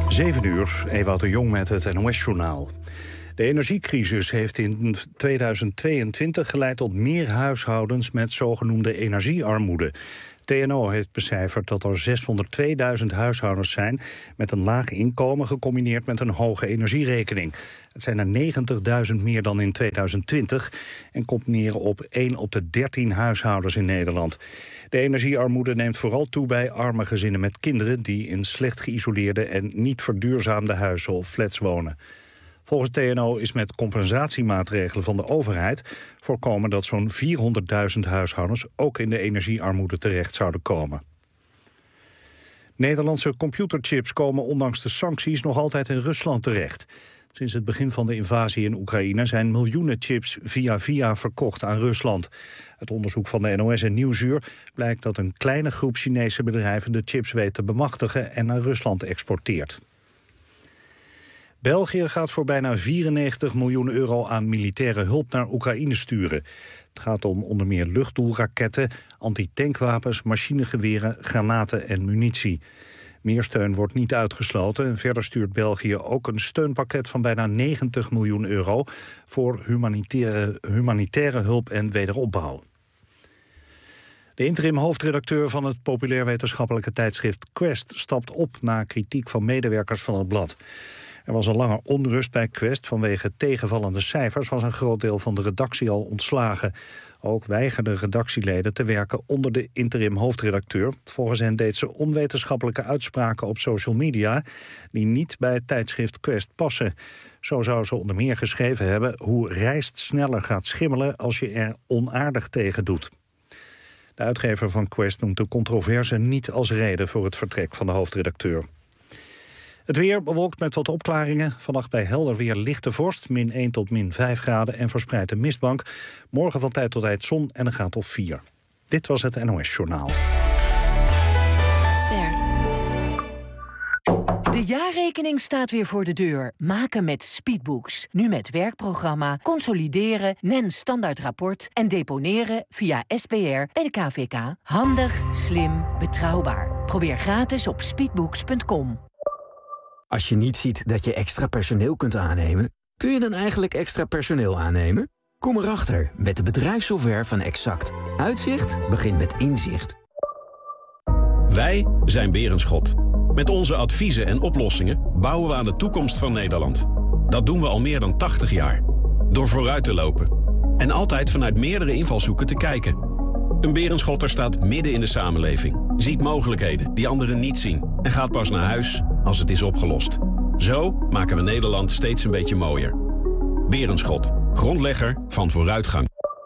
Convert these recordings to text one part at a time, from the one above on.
7 uur, Ewout de Jong met het NOS-journaal. De energiecrisis heeft in 2022 geleid tot meer huishoudens met zogenoemde energiearmoede. TNO heeft becijferd dat er 602.000 huishoudens zijn met een laag inkomen gecombineerd met een hoge energierekening. Het zijn er 90.000 meer dan in 2020 en komt neer op 1 op de 13 huishoudens in Nederland. De energiearmoede neemt vooral toe bij arme gezinnen met kinderen die in slecht geïsoleerde en niet verduurzaamde huizen of flats wonen. Volgens TNO is met compensatiemaatregelen van de overheid voorkomen dat zo'n 400.000 huishoudens ook in de energiearmoede terecht zouden komen. Nederlandse computerchips komen ondanks de sancties nog altijd in Rusland terecht. Sinds het begin van de invasie in Oekraïne zijn miljoenen chips via verkocht aan Rusland. Uit onderzoek van de NOS en Nieuwsuur blijkt dat een kleine groep Chinese bedrijven de chips weet te bemachtigen en naar Rusland exporteert. België gaat voor bijna 94 miljoen euro aan militaire hulp naar Oekraïne sturen. Het gaat om onder meer luchtdoelraketten, antitankwapens, machinegeweren, granaten en munitie. Meer steun wordt niet uitgesloten en verder stuurt België ook een steunpakket van bijna 90 miljoen euro voor humanitaire hulp en wederopbouw. De interim hoofdredacteur van het populair wetenschappelijke tijdschrift Quest stapt op na kritiek van medewerkers van het blad. Er was al langer onrust bij Quest. Vanwege tegenvallende cijfers was een groot deel van de redactie al ontslagen. Ook weigerden redactieleden te werken onder de interim hoofdredacteur. Volgens hen deed ze onwetenschappelijke uitspraken op social media die niet bij het tijdschrift Quest passen. Zo zou ze onder meer geschreven hebben hoe rijst sneller gaat schimmelen als je er onaardig tegen doet. De uitgever van Quest noemt de controverse niet als reden voor het vertrek van de hoofdredacteur. Het weer bewolkt met wat opklaringen. Vannacht bij helder weer lichte vorst, min 1 tot min 5 graden en verspreid een mistbank. Morgen van tijd tot tijd zon en een graad of 4. Dit was het NOS-journaal. Ster. De jaarrekening staat weer voor de deur. Maken met Speedbooks. Nu met werkprogramma, consolideren, NEN standaardrapport en deponeren via SPR bij de KVK. Handig, slim, betrouwbaar. Probeer gratis op speedbooks.com. Als je niet ziet dat je extra personeel kunt aannemen, kun je dan eigenlijk extra personeel aannemen? Kom erachter met de bedrijfssoftware van Exact. Uitzicht begint met inzicht. Wij zijn Berenschot. Met onze adviezen en oplossingen bouwen we aan de toekomst van Nederland. Dat doen we al meer dan 80 jaar. Door vooruit te lopen. En altijd vanuit meerdere invalshoeken te kijken. Een Berenschotter staat midden in de samenleving. Ziet mogelijkheden die anderen niet zien. En gaat pas naar huis als het is opgelost. Zo maken we Nederland steeds een beetje mooier. Berenschot. Grondlegger van vooruitgang.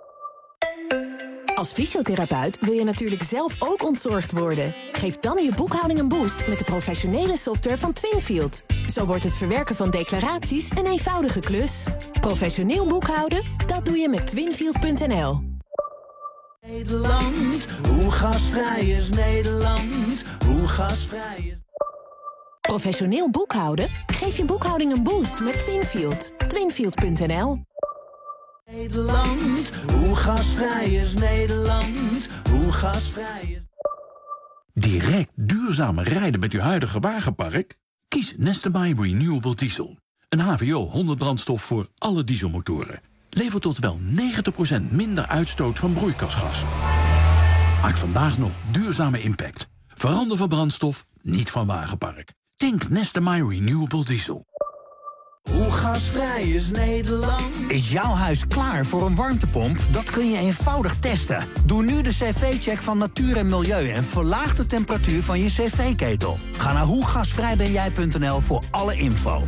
Als fysiotherapeut wil je natuurlijk zelf ook ontzorgd worden. Geef dan je boekhouding een boost met de professionele software van Twinfield. Zo wordt het verwerken van declaraties een eenvoudige klus. Professioneel boekhouden, dat doe je met Twinfield.nl. Nederland, hoe gasvrij is Nederland? Hoe gasvrij is... Professioneel boekhouden? Geef je boekhouding een boost met Twinfield. Twinfield.nl. Nederland, hoe gasvrij is Nederland? Hoe gasvrij is... Direct duurzamer rijden met uw huidige wagenpark? Kies Neste-MY Renewable Diesel. Een HVO 100 brandstof voor alle dieselmotoren. Levert tot wel 90% minder uitstoot van broeikasgassen. Maak vandaag nog duurzame impact. Verander van brandstof, niet van wagenpark. Tank Neste-MY Renewable Diesel. Hoe gasvrij is Nederland? Is jouw huis klaar voor een warmtepomp? Dat kun je eenvoudig testen. Doe nu de cv-check van Natuur en Milieu en verlaag de temperatuur van je cv-ketel. Ga naar hoegasvrijbenjij.nl voor alle info.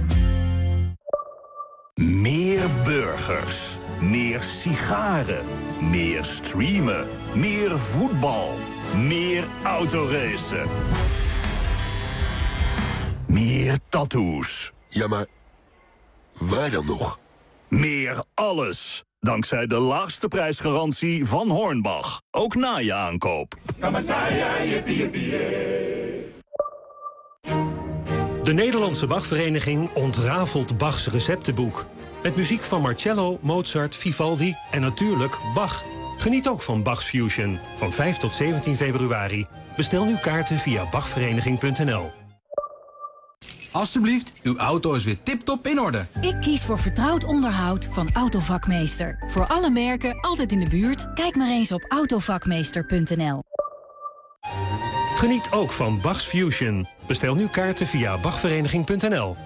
Meer burgers, meer sigaren, meer streamen, meer voetbal, meer autoracen. Meer tattoos. Ja, maar waar dan nog? Meer alles. Dankzij de laagste prijsgarantie van Hornbach. Ook na je aankoop. De Nederlandse Bachvereniging ontrafelt Bachs receptenboek. Met muziek van Marcello, Mozart, Vivaldi en natuurlijk Bach. Geniet ook van Bach's Fusion van 5 tot 17 februari. Bestel nu kaarten via bachvereniging.nl. Alsjeblieft, uw auto is weer tip-top in orde. Ik kies voor vertrouwd onderhoud van Autovakmeester. Voor alle merken, altijd in de buurt. Kijk maar eens op autovakmeester.nl. Geniet ook van Bach's Fusion. Bestel nu kaarten via bachvereniging.nl.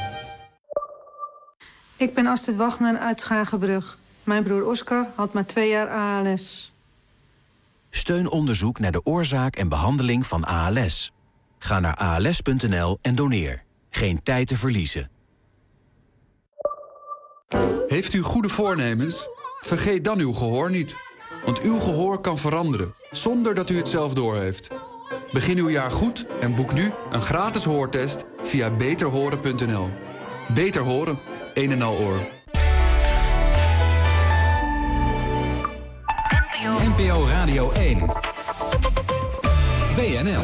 Ik ben Astrid Wagner uit Schagenbrug. Mijn broer Oscar had maar 2 jaar ALS. Steun onderzoek naar de oorzaak en behandeling van ALS. Ga naar als.nl en doneer. Geen tijd te verliezen. Heeft u goede voornemens? Vergeet dan uw gehoor niet. Want uw gehoor kan veranderen, zonder dat u het zelf doorheeft. Begin uw jaar goed en boek nu een gratis hoortest via beterhoren.nl. Beter horen, een en al oor. NPO Radio 1. WNL.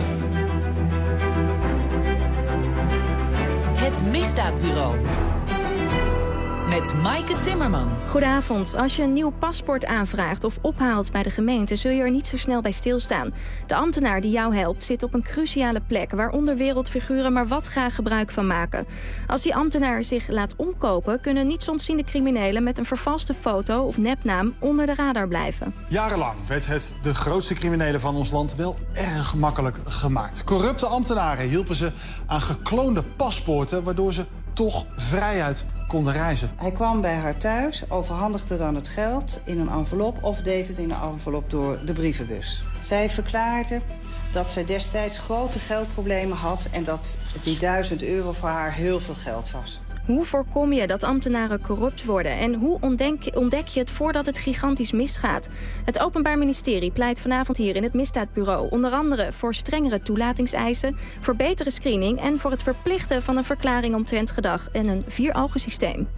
Het Misdaadbureau. Met Maaike Timmerman. Goedenavond. Als je een nieuw paspoort aanvraagt of ophaalt bij de gemeente, zul je er niet zo snel bij stilstaan. De ambtenaar die jou helpt zit op een cruciale plek waar onderwereldfiguren maar wat graag gebruik van maken. Als die ambtenaar zich laat omkopen, kunnen nietsontziende criminelen met een vervalste foto of nepnaam onder de radar blijven. Jarenlang werd het de grootste criminelen van ons land wel erg makkelijk gemaakt. Corrupte ambtenaren hielpen ze aan gekloonde paspoorten, waardoor ze toch vrijuit konden reizen. Hij kwam bij haar thuis, overhandigde dan het geld in een envelop of deed het in een envelop door de brievenbus. Zij verklaarde dat zij destijds grote geldproblemen had en dat die €1000 voor haar heel veel geld was. Hoe voorkom je dat ambtenaren corrupt worden? En hoe ontdek je het voordat het gigantisch misgaat? Het Openbaar Ministerie pleit vanavond hier in het Misdaadbureau onder andere voor strengere toelatingseisen, voor betere screening en voor het verplichten van een verklaring omtrent gedrag en een 4-ogen-systeem.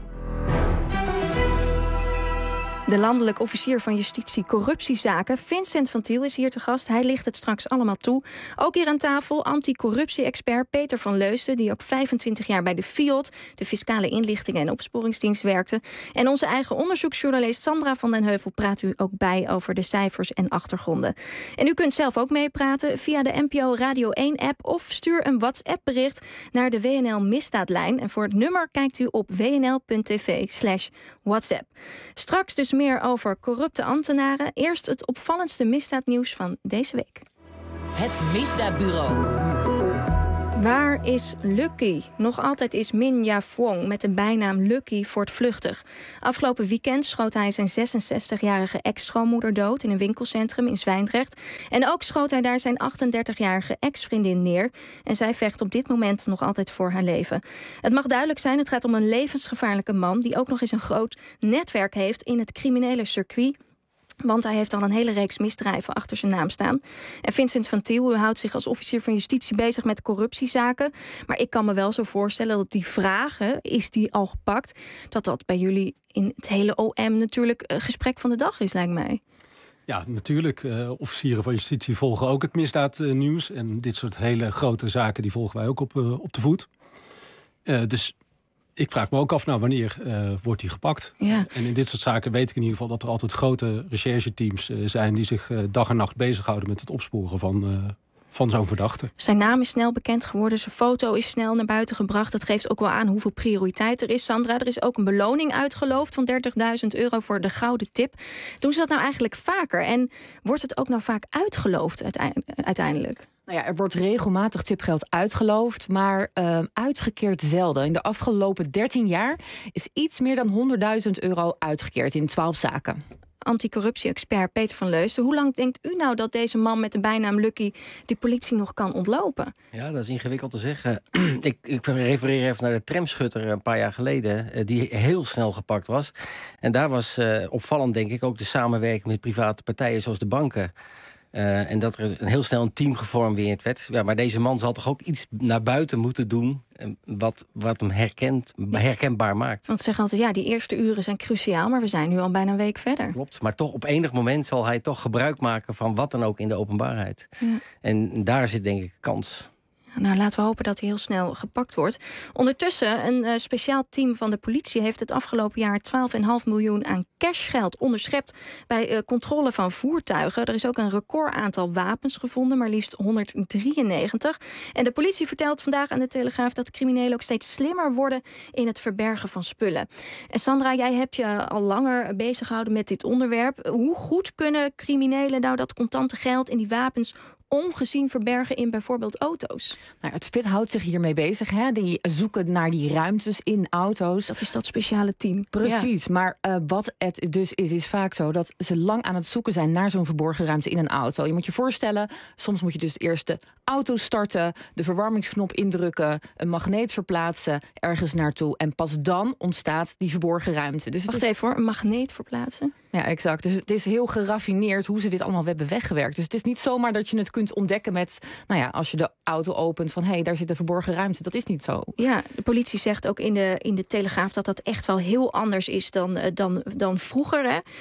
De landelijk officier van Justitie Corruptiezaken, Vincent van Tiel, is hier te gast. Hij licht het straks allemaal toe. Ook hier aan tafel anticorruptie-expert Peter van Leusden, die ook 25 jaar bij de FIOD, de Fiscale Inlichtingen en Opsporingsdienst, werkte. En onze eigen onderzoeksjournalist Sandra van den Heuvel praat u ook bij over de cijfers en achtergronden. En u kunt zelf ook meepraten via de NPO Radio 1-app of stuur een WhatsApp-bericht naar de WNL Misdaadlijn. En voor het nummer kijkt u op wnl.tv/WhatsApp. Straks dus meer over corrupte ambtenaren. Eerst het opvallendste misdaadnieuws van deze week. Het Misdaadbureau. Waar is Lucky? Nog altijd is Min Ja-Fwong met de bijnaam Lucky voortvluchtig. Afgelopen weekend schoot hij zijn 66-jarige ex-schoonmoeder dood in een winkelcentrum in Zwijndrecht. En ook schoot hij daar zijn 38-jarige ex-vriendin neer. En zij vecht op dit moment nog altijd voor haar leven. Het mag duidelijk zijn, het gaat om een levensgevaarlijke man die ook nog eens een groot netwerk heeft in het criminele circuit. Want hij heeft al een hele reeks misdrijven achter zijn naam staan. En Vincent van Tiel, u houdt zich als officier van justitie bezig met corruptiezaken. Maar ik kan me wel zo voorstellen dat die vragen, is die al gepakt, dat bij jullie in het hele OM natuurlijk gesprek van de dag is, lijkt mij. Ja, natuurlijk. Officieren van justitie volgen ook het misdaadnieuws. En dit soort hele grote zaken die volgen wij ook op de voet. Dus ik vraag me ook af, wanneer wordt die gepakt? Ja. En in dit soort zaken weet ik in ieder geval dat er altijd grote rechercheteams zijn die zich dag en nacht bezighouden met het opsporen van zo'n verdachte. Zijn naam is snel bekend geworden, zijn foto is snel naar buiten gebracht. Dat geeft ook wel aan hoeveel prioriteit er is. Sandra, er is ook een beloning uitgeloofd van €30.000 voor de gouden tip. Doen ze dat nou eigenlijk vaker? En wordt het ook nou vaak uitgeloofd uiteindelijk? Nou ja, er wordt regelmatig tipgeld uitgeloofd, maar uitgekeerd zelden. In de afgelopen 13 jaar is iets meer dan €100.000 uitgekeerd in 12 zaken. Anticorruptie-expert Peter van Leusden. Hoe lang denkt u nou dat deze man met de bijnaam Lucky die politie nog kan ontlopen? Ja, dat is ingewikkeld te zeggen. Ik refereer even naar de tramschutter een paar jaar geleden, die heel snel gepakt was. En daar was opvallend, denk ik, ook de samenwerking met private partijen zoals de banken. En dat er heel snel een team geformeerd werd. Ja, maar deze man zal toch ook iets naar buiten moeten doen wat hem herkenbaar maakt. Want ze zeggen altijd, ja, die eerste uren zijn cruciaal, maar we zijn nu al bijna een week verder. Klopt, maar toch op enig moment zal hij toch gebruik maken van wat dan ook in de openbaarheid. Ja. En daar zit denk ik kans. Nou, laten we hopen dat hij heel snel gepakt wordt. Ondertussen, een speciaal team van de politie heeft het afgelopen jaar 12,5 miljoen aan cashgeld onderschept bij controle van voertuigen. Er is ook een record aantal wapens gevonden, maar liefst 193. En de politie vertelt vandaag aan de Telegraaf dat criminelen ook steeds slimmer worden in het verbergen van spullen. En Sandra, jij hebt je al langer bezig gehouden met dit onderwerp. Hoe goed kunnen criminelen nou dat contante geld en die wapens ongezien verbergen in bijvoorbeeld auto's? Nou, het FIT houdt zich hiermee bezig. Hè? Die zoeken naar die ruimtes in auto's. Dat is dat speciale team. Precies, ja. Maar wat het dus is vaak zo dat ze lang aan het zoeken zijn naar zo'n verborgen ruimte in een auto. Je moet je voorstellen, soms moet je dus eerst de auto starten, de verwarmingsknop indrukken, een magneet verplaatsen, ergens naartoe. En pas dan ontstaat die verborgen ruimte. Dus Wacht even hoor, een magneet verplaatsen? Ja, exact. Dus het is heel geraffineerd hoe ze dit allemaal hebben weggewerkt. Dus het is niet zomaar dat je het kunt ontdekken met, nou ja, als je de auto opent van hé, daar zit een verborgen ruimte. Dat is niet zo. Ja, de politie zegt ook in de Telegraaf dat dat echt wel heel anders is dan vroeger. Hè?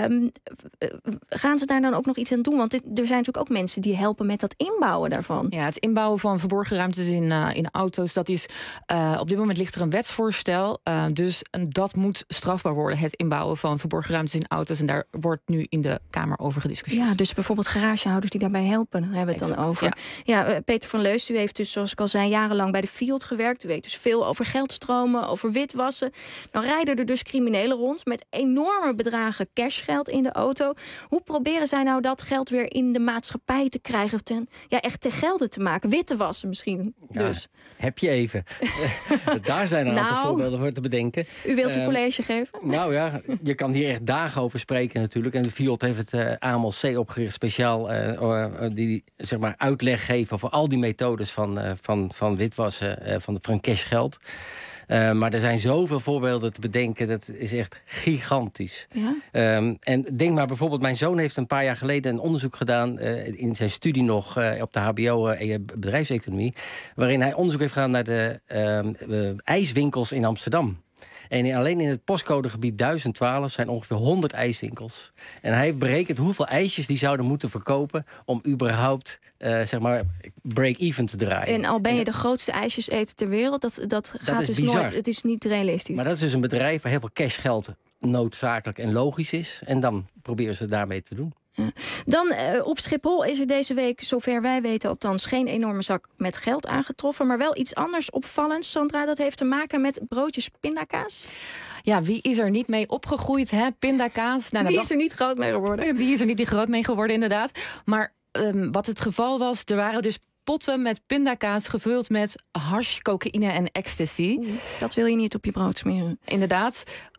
Gaan ze daar dan ook nog iets aan doen? Want er zijn natuurlijk ook mensen die helpen met dat inbouwen daarvan. Ja, het inbouwen van verborgen ruimtes in auto's, dat is op dit moment ligt er een wetsvoorstel. Dus dat moet strafbaar worden, het inbouwen van verborgen ruimtes in auto's. En daar wordt nu in de Kamer over gediscussieerd. Ja, dus bijvoorbeeld garagehouders die daarbij helpen, daar hebben we het dan over. Ja, Peter van Leust, u heeft dus, zoals ik al zei, jarenlang bij de Fiat gewerkt. U weet dus veel over geldstromen, over witwassen. Dan rijden er dus criminelen rond met enorme bedragen cashgeld in de auto. Hoe proberen zij nou dat geld weer in de maatschappij te krijgen? Echt te gelden te maken? Wit te wassen misschien. Ja, dus. Heb je even. Daar zijn een aantal voorbeelden voor te bedenken. U wilt een college geven? Nou ja, je kan hier echt dagen over spreken natuurlijk. En de Fiat heeft het AMLC opgericht speciaal die zeg maar uitleg geven over al die methodes van witwassen, van cashgeld. Maar er zijn zoveel voorbeelden te bedenken. Dat is echt gigantisch. Ja? En denk maar bijvoorbeeld, mijn zoon heeft een paar jaar geleden een onderzoek gedaan in zijn studie nog op de HBO bedrijfseconomie, waarin hij onderzoek heeft gedaan naar de ijswinkels in Amsterdam. En alleen in het postcodegebied 1012 zijn ongeveer 100 ijswinkels. En hij heeft berekend hoeveel ijsjes die zouden moeten verkopen om überhaupt break-even te draaien. En al ben je de grootste ijsjeseter ter wereld, dat gaat dus bizar. nooit. Het is niet realistisch. Maar dat is dus een bedrijf waar heel veel cashgeld noodzakelijk en logisch is. En dan proberen ze het daarmee te doen. Ja. Dan op Schiphol is er deze week, zover wij weten althans, geen enorme zak met geld aangetroffen. Maar wel iets anders opvallends, Sandra. Dat heeft te maken met broodjes pindakaas. Ja, wie is er niet mee opgegroeid, hè? Pindakaas. Nou, wie is er niet groot mee geworden? Wie is er niet groot mee geworden, inderdaad. Maar wat het geval was, er waren dus potten met pindakaas gevuld met hash, cocaïne en ecstasy. Dat wil je niet op je brood smeren. Inderdaad.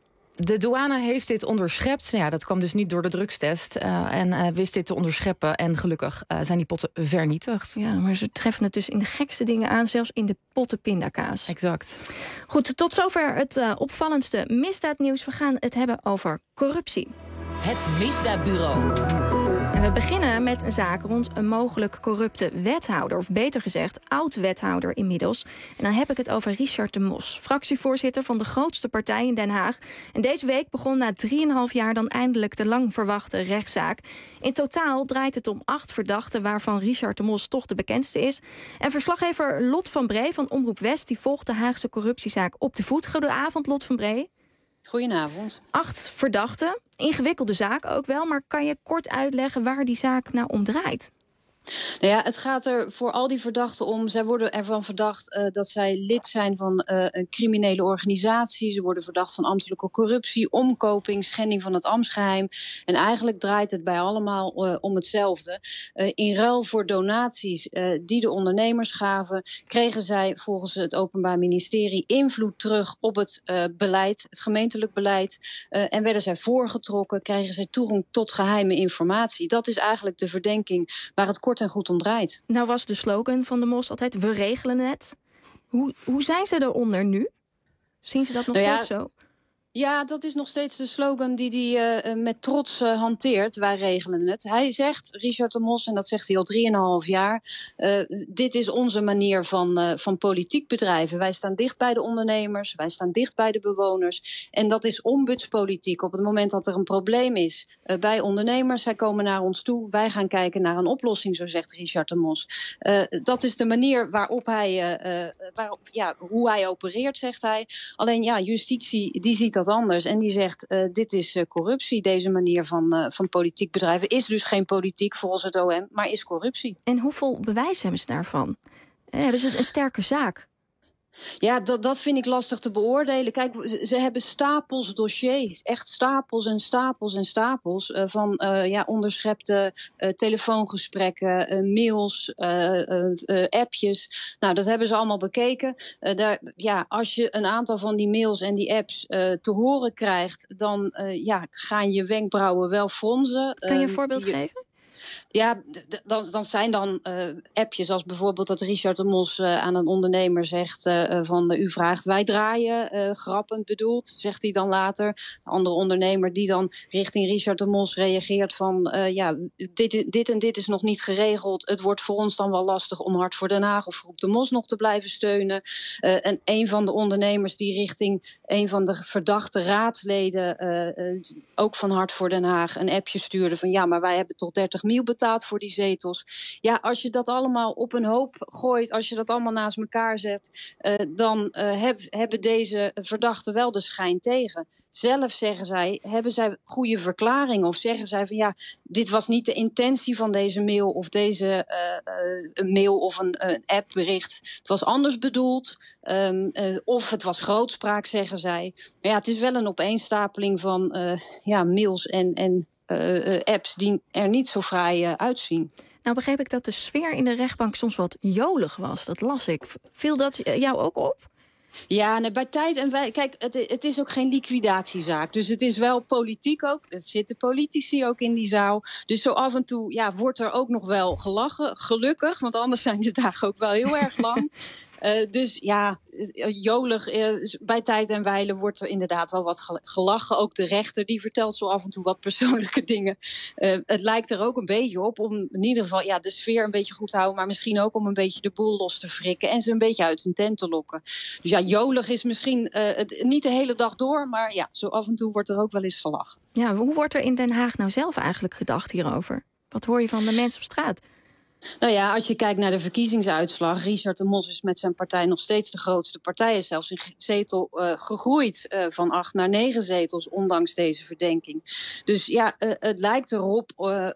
De douane heeft dit onderschept. Ja, dat kwam dus niet door de drugstest. En wist dit te onderscheppen. En gelukkig zijn die potten vernietigd. Ja, maar ze treffen het dus in de gekste dingen aan. Zelfs in de potten pindakaas. Exact. Goed, tot zover het opvallendste misdaadnieuws. We gaan het hebben over corruptie. Het Misdaadbureau. En we beginnen met een zaak rond een mogelijk corrupte wethouder. Of beter gezegd, oud-wethouder inmiddels. En dan heb ik het over Richard de Mos, fractievoorzitter van de grootste partij in Den Haag. En deze week begon na 3,5 jaar dan eindelijk de lang verwachte rechtszaak. In totaal draait het om 8 verdachten, waarvan Richard de Mos toch de bekendste is. En verslaggever Lot van Bree van Omroep West die volgt de Haagse corruptiezaak op de voet. Goedenavond, Lot van Bree. Goedenavond. 8 verdachten. Ingewikkelde zaak ook wel, maar kan je kort uitleggen waar die zaak nou om draait? Nou ja, het gaat er voor al die verdachten om. Zij worden ervan verdacht dat zij lid zijn van een criminele organisatie. Ze worden verdacht van ambtelijke corruptie, omkoping, schending van het ambtsgeheim. En eigenlijk draait het bij allemaal om hetzelfde. In ruil voor donaties die de ondernemers gaven, kregen zij volgens het Openbaar Ministerie invloed terug op het beleid, het gemeentelijk beleid. En werden zij voorgetrokken, kregen zij toegang tot geheime informatie. Dat is eigenlijk de verdenking waar het kort en goed om draait. Nou was de slogan van de Mos altijd, we regelen het. Hoe zijn ze eronder nu? Zien ze dat nog steeds zo? Ja, dat is nog steeds de slogan die hij met trots hanteert. Wij regelen het. Hij zegt, Richard de Mos, en dat zegt hij al 3,5 jaar... dit is onze manier van politiek bedrijven. Wij staan dicht bij de ondernemers, wij staan dicht bij de bewoners. En dat is ombudspolitiek. Op het moment dat er een probleem is bij ondernemers... zij komen naar ons toe, wij gaan kijken naar een oplossing, zo zegt Richard de Mos. Dat is de manier waarop hoe hij opereert, zegt hij. Alleen ja, justitie die ziet dat anders. En die zegt, dit is corruptie. Deze manier van politiek bedrijven is dus geen politiek volgens het OM, maar is corruptie. En hoeveel bewijs hebben ze daarvan? Hebben ze een sterke zaak? Ja, dat vind ik lastig te beoordelen. Kijk, ze hebben stapels dossiers. Echt stapels en stapels en stapels van onderschepte telefoongesprekken, mails, appjes. Nou, dat hebben ze allemaal bekeken. Als je een aantal van die mails en die apps te horen krijgt, dan gaan je wenkbrauwen wel fronzen. Kan je een voorbeeld geven? Ja, dan zijn appjes als bijvoorbeeld dat Richard de Mos aan een ondernemer zegt u vraagt, wij draaien, grappend bedoeld, zegt hij dan later. Een andere ondernemer die dan richting Richard de Mos reageert van dit en dit is nog niet geregeld. Het wordt voor ons dan wel lastig om Hart voor Den Haag of Groep de Mos nog te blijven steunen. En een van de ondernemers die richting een van de verdachte raadsleden ook van Hart voor Den Haag een appje stuurde van ja, maar wij hebben toch 30 miljoen betaald voor die zetels. Ja, als je dat allemaal op een hoop gooit, als je dat allemaal naast elkaar zet, dan hebben deze verdachten wel de schijn tegen. Zelf hebben zij goede verklaringen of zeggen zij van ja, dit was niet de intentie van deze mail of deze mail of een appbericht. Het was anders bedoeld of het was grootspraak, zeggen zij. Maar ja, het is wel een opeenstapeling van mails en apps die er niet zo fraai uitzien. Nou begreep ik dat de sfeer in de rechtbank soms wat jolig was. Dat las ik. Viel dat jou ook op? Ja, bij tijd en wij. Kijk, het is ook geen liquidatiezaak. Dus het is wel politiek ook. Er zitten politici ook in die zaal. Dus zo af en toe wordt er ook nog wel gelachen. Gelukkig, want anders zijn de dagen ook wel heel erg lang. Dus ja, jolig, bij tijd en wijle wordt er inderdaad wel wat gelachen. Ook de rechter die vertelt zo af en toe wat persoonlijke dingen. Het lijkt er ook een beetje op om in ieder geval de sfeer een beetje goed te houden. Maar misschien ook om een beetje de boel los te frikken en ze een beetje uit hun tent te lokken. Dus ja, jolig is misschien niet de hele dag door. Maar ja, zo af en toe wordt er ook wel eens gelachen. Ja, hoe wordt er in Den Haag nou zelf eigenlijk gedacht hierover? Wat hoor je van de mensen op straat? Nou ja, als je kijkt naar de verkiezingsuitslag, Richard de Mos is met zijn partij nog steeds de grootste partij. Hij is zelfs in zetel gegroeid van 8 naar 9 zetels, ondanks deze verdenking. Dus ja, het lijkt erop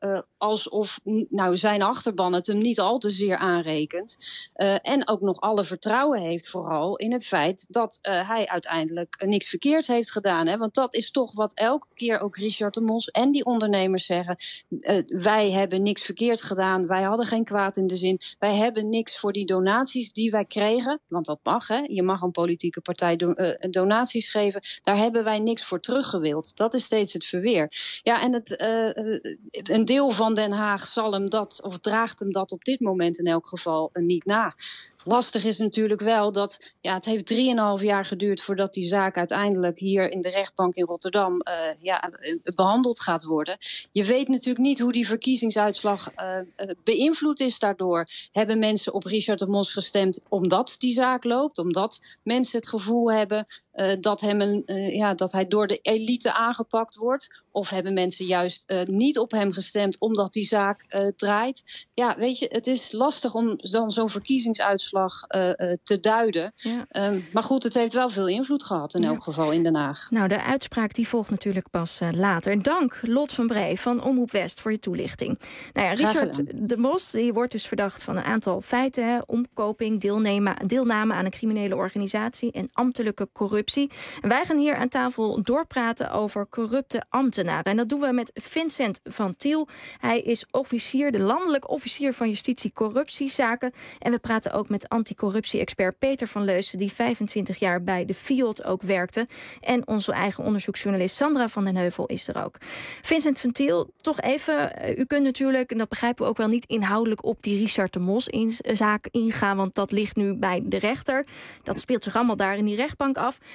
alsof zijn achterban het hem niet al te zeer aanrekent. En ook nog alle vertrouwen heeft vooral in het feit dat hij uiteindelijk niks verkeerd heeft gedaan. Hè? Want dat is toch wat elke keer ook Richard de Mos en die ondernemers zeggen. Wij hebben niks verkeerd gedaan, wij hadden geen kwaad in de zin. Wij hebben niks voor die donaties die wij kregen. Want dat mag, hè. Je mag een politieke partij donaties geven. Daar hebben wij niks voor teruggewild. Dat is steeds het verweer. Ja, en een deel van Den Haag zal hem dat, of draagt hem dat op dit moment in elk geval niet na. Lastig is natuurlijk wel dat het heeft 3,5 jaar geduurd voordat die zaak uiteindelijk hier in de rechtbank in Rotterdam behandeld gaat worden. Je weet natuurlijk niet hoe die verkiezingsuitslag beïnvloed is daardoor. Hebben mensen op Richard de Mos gestemd omdat die zaak loopt? Omdat mensen het gevoel hebben dat hij door de elite aangepakt wordt? Of hebben mensen juist niet op hem gestemd omdat die zaak draait? Ja, weet je, het is lastig om dan zo'n verkiezingsuitslag te duiden. Ja. Maar goed, het heeft wel veel invloed gehad in elk geval in Den Haag. Nou, de uitspraak die volgt natuurlijk pas later. Dank, Lot van Bree van Omroep West voor je toelichting. Nou ja, Richard de Mos die wordt dus verdacht van een aantal feiten. Hè, omkoping, deelname aan een criminele organisatie en ambtelijke corruptie. En wij gaan hier aan tafel doorpraten over corrupte ambtenaren. En dat doen we met Vincent van Tiel. Hij is officier, de landelijk officier van Justitie Corruptiezaken. En we praten ook met anticorruptie-expert Peter van Leusden, die 25 jaar bij de FIOD ook werkte. En onze eigen onderzoeksjournalist Sandra van den Heuvel is er ook. Vincent van Tiel, toch even, u kunt natuurlijk, en dat begrijpen we ook wel, niet inhoudelijk op die Richard de Mos zaak ingaan, want dat ligt nu bij de rechter. Dat speelt zich allemaal daar in die rechtbank af.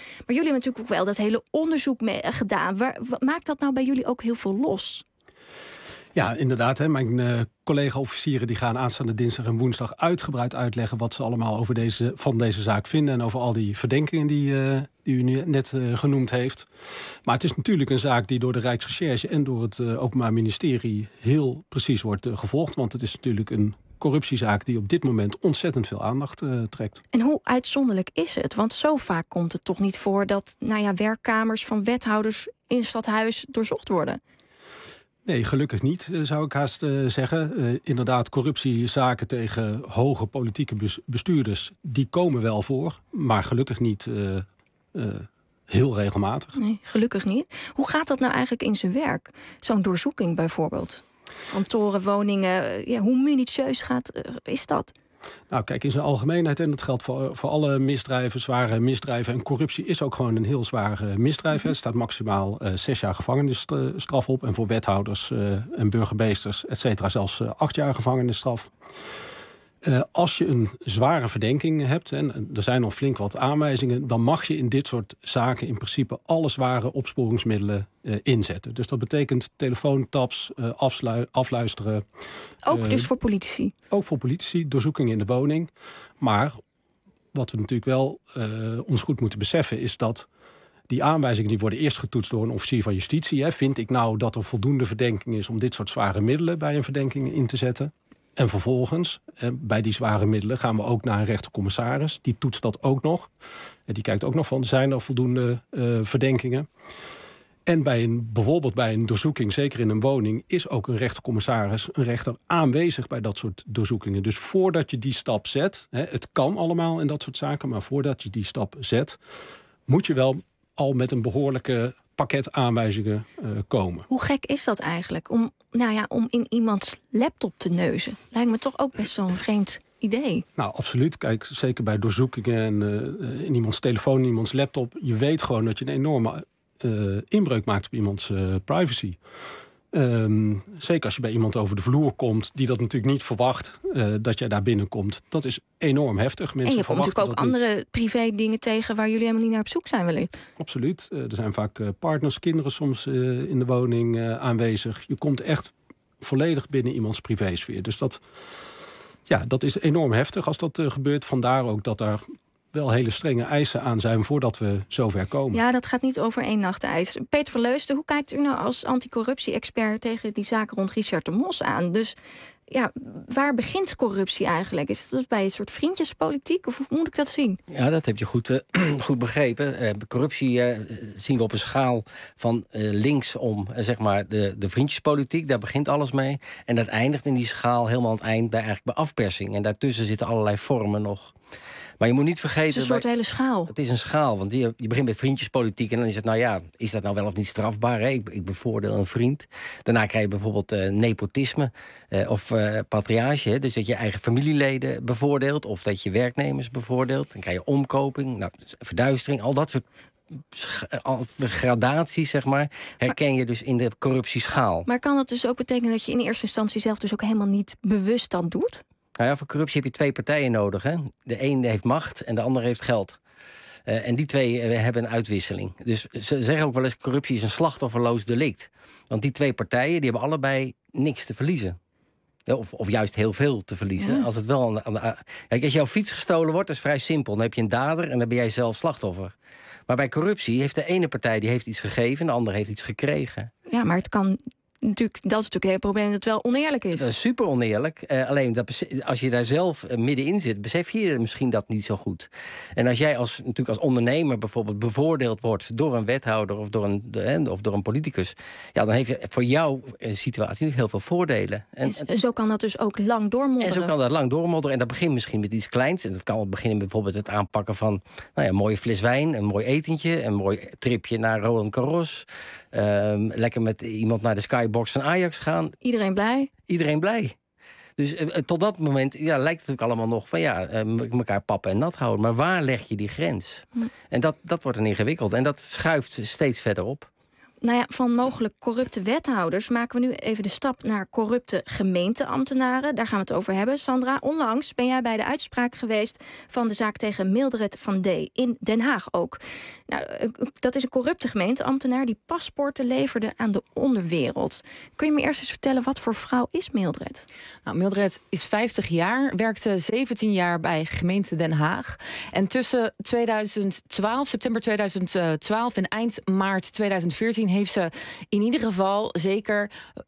Maar jullie hebben natuurlijk ook wel dat hele onderzoek gedaan. Maakt dat nou bij jullie ook heel veel los? Ja, inderdaad. Hè. Mijn collega-officieren die gaan aanstaande dinsdag en woensdag uitgebreid uitleggen wat ze allemaal van deze zaak vinden en over al die verdenkingen die u net genoemd heeft. Maar het is natuurlijk een zaak die door de Rijksrecherche en door het Openbaar Ministerie heel precies wordt gevolgd. Want het is natuurlijk een corruptiezaak die op dit moment ontzettend veel aandacht trekt. En hoe uitzonderlijk is het? Want zo vaak komt het toch niet voor dat werkkamers van wethouders in het stadhuis doorzocht worden? Nee, gelukkig niet, zou ik haast zeggen. Inderdaad, corruptiezaken tegen hoge politieke bestuurders, die komen wel voor, maar gelukkig niet heel regelmatig. Nee, gelukkig niet. Hoe gaat dat nou eigenlijk in zijn werk? Zo'n doorzoeking bijvoorbeeld? Kantoren, woningen, hoe minutieus is dat? Nou, kijk, in zijn algemeenheid, en dat geldt voor alle misdrijven, zware misdrijven. En corruptie is ook gewoon een heel zware misdrijf. Er staat maximaal 6 jaar gevangenisstraf op. En voor wethouders en burgemeesters, et cetera, zelfs 8 jaar gevangenisstraf. Als je een zware verdenking hebt, en er zijn nog flink wat aanwijzingen, dan mag je in dit soort zaken in principe alle zware opsporingsmiddelen inzetten. Dus dat betekent telefoontaps, afluisteren. Ook dus voor politici? Ook voor politici, doorzoekingen in de woning. Maar wat we natuurlijk wel ons goed moeten beseffen is dat die aanwijzingen die worden eerst getoetst door een officier van justitie. Vind ik nou dat er voldoende verdenking is om dit soort zware middelen bij een verdenking in te zetten? En vervolgens, bij die zware middelen, gaan we ook naar een rechtercommissaris. Die toetst dat ook nog. Die kijkt ook nog van, zijn er voldoende verdenkingen? En bijvoorbeeld bij een doorzoeking, zeker in een woning, is ook een rechtercommissaris, een rechter aanwezig bij dat soort doorzoekingen. Dus voordat je die stap zet, het kan allemaal in dat soort zaken, maar voordat je die stap zet, moet je wel al met een behoorlijke pakket aanwijzingen komen. Hoe gek is dat eigenlijk om in iemands laptop te neuzen? Lijkt me toch ook best wel een vreemd idee. Nou, absoluut. Kijk, zeker bij doorzoekingen en in iemands telefoon, in iemands laptop. Je weet gewoon dat je een enorme inbreuk maakt op iemands privacy. Zeker als je bij iemand over de vloer komt die dat natuurlijk niet verwacht, dat jij daar binnenkomt. Dat is enorm heftig. Mensen en je komt natuurlijk ook andere privé dingen tegen waar jullie helemaal niet naar op zoek zijn wellicht. Absoluut. Er zijn vaak partners, kinderen soms in de woning aanwezig. Je komt echt volledig binnen iemands privésfeer. Dus dat is enorm heftig als dat gebeurt. Vandaar ook dat er wel hele strenge eisen aan zijn voordat we zover komen. Ja, dat gaat niet over 1 nacht ijs. Peter van Leusden, hoe kijkt u nou als anticorruptie-expert tegen die zaken rond Richard de Mos aan? Dus waar begint corruptie eigenlijk? Is dat bij een soort vriendjespolitiek? Of hoe moet ik dat zien? Ja, dat heb je goed begrepen. Corruptie zien we op een schaal van linksom, zeg maar, de vriendjespolitiek. Daar begint alles mee. En dat eindigt in die schaal helemaal aan het eind bij afpersing. En daartussen zitten allerlei vormen nog. Maar je moet niet vergeten... Het is een soort hele schaal. Het is een schaal, want je begint met vriendjespolitiek en dan is het, is dat nou wel of niet strafbaar? Hè? Ik bevoordeel een vriend. Daarna krijg je bijvoorbeeld nepotisme of patriage. Hè? Dus dat je eigen familieleden bevoordeelt of dat je werknemers bevoordeelt. Dan krijg je omkoping, verduistering, al dat soort gradaties, zeg maar, herken je dus in de corruptieschaal. Maar kan dat dus ook betekenen dat je in eerste instantie zelf dus ook helemaal niet bewust dat doet? Nou ja, voor corruptie heb je 2 partijen nodig. Hè? De een heeft macht en de ander heeft geld. En die 2 hebben een uitwisseling. Dus ze zeggen ook wel eens, corruptie is een slachtofferloos delict. Want die 2 partijen die hebben allebei niks te verliezen. Of juist heel veel te verliezen. Ja. Als het wel Kijk, als jouw fiets gestolen wordt, dat is vrij simpel. Dan heb je een dader en dan ben jij zelf slachtoffer. Maar bij corruptie heeft de ene partij die heeft iets gegeven en de andere heeft iets gekregen. Ja, maar het kan... Dat is natuurlijk het hele probleem dat het wel oneerlijk is. Dat is super oneerlijk. Alleen als je daar zelf middenin zit, besef je misschien dat niet zo goed. En als jij als ondernemer bijvoorbeeld bevoordeeld wordt door een wethouder of door een politicus, dan heeft je voor jouw situatie heel veel voordelen. En zo kan dat dus ook lang doormodderen. En zo kan dat lang doormodderen. En dat begint misschien met iets kleins. En dat kan beginnen met bijvoorbeeld het aanpakken van een mooie fles wijn, een mooi etentje, een mooi tripje naar Roland Garros. Lekker met iemand naar de skybox van Ajax gaan. Iedereen blij? Iedereen blij. Dus tot dat moment lijkt het natuurlijk allemaal nog van elkaar pappen en nat houden. Maar waar leg je die grens? En dat wordt dan ingewikkeld. En dat schuift steeds verder op. Nou ja, van mogelijk corrupte wethouders maken we nu even de stap naar corrupte gemeenteambtenaren. Daar gaan we het over hebben. Sandra, onlangs ben jij bij de uitspraak geweest van de zaak tegen Mildred van D. in Den Haag ook. Nou, dat is een corrupte gemeenteambtenaar die paspoorten leverde aan de onderwereld. Kun je me eerst eens vertellen, wat voor vrouw is Mildred? Nou, Mildred is 50 jaar, werkte 17 jaar bij gemeente Den Haag. En tussen september 2012 en eind maart 2014 heeft ze in ieder geval zeker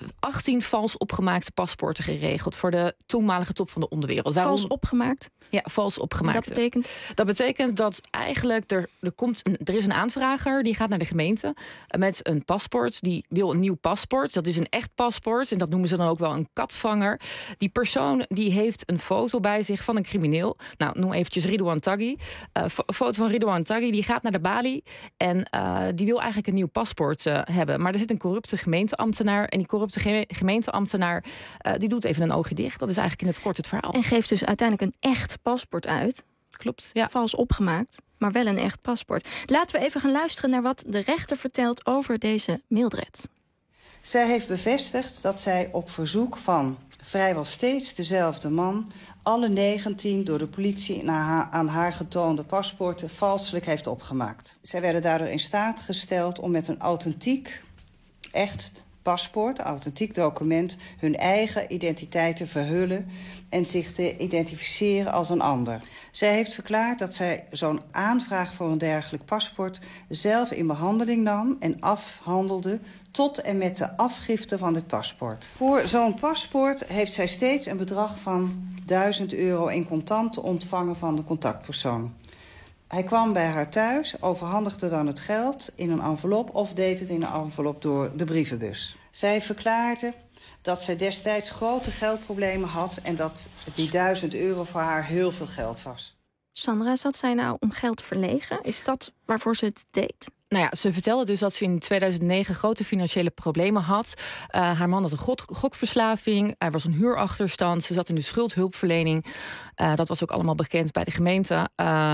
18 vals opgemaakte paspoorten geregeld voor de toenmalige top van de onderwereld. Vals opgemaakt? Ja, vals opgemaakt. Dat betekent? Dat betekent dat eigenlijk er is een aanvrager die gaat naar de gemeente met een paspoort. Die wil een nieuw paspoort. Dat is een echt paspoort en dat noemen ze dan ook wel een katvanger. Die persoon die heeft een foto bij zich van een crimineel. Nou, noem eventjes Ridouan Taghi. Foto van Ridouan Taghi, die gaat naar de balie en die wil eigenlijk een nieuw paspoort hebben. Maar er zit een corrupte gemeenteambtenaar en die corrupte gemeenteambtenaar die doet even een oogje dicht. Dat is eigenlijk in het kort het verhaal. En geeft dus uiteindelijk een echt paspoort uit. Klopt, ja. Vals opgemaakt, maar wel een echt paspoort. Laten we even gaan luisteren naar wat de rechter vertelt over deze Mildred. Zij heeft bevestigd dat zij op verzoek van vrijwel steeds dezelfde man alle 19 door de politie aan haar getoonde paspoorten valselijk heeft opgemaakt. Zij werden daardoor in staat gesteld om met een authentiek, echt paspoort, authentiek document, hun eigen identiteit te verhullen en zich te identificeren als een ander. Zij heeft verklaard dat zij zo'n aanvraag voor een dergelijk paspoort zelf in behandeling nam en afhandelde tot en met de afgifte van dit paspoort. Voor zo'n paspoort heeft zij steeds een bedrag van €1000 in contanten ontvangen van de contactpersoon. Hij kwam bij haar thuis, overhandigde dan het geld in een envelop of deed het in een envelop door de brievenbus. Zij verklaarde dat zij destijds grote geldproblemen had en dat die €1000 voor haar heel veel geld was. Sandra, zat zij nou om geld verlegen? Is dat waarvoor ze het deed? Nou ja, ze vertelde dus dat ze in 2009 grote financiële problemen had. Haar man had een gokverslaving. Er was een huurachterstand. Ze zat in de schuldhulpverlening. Dat was ook allemaal bekend bij de gemeente.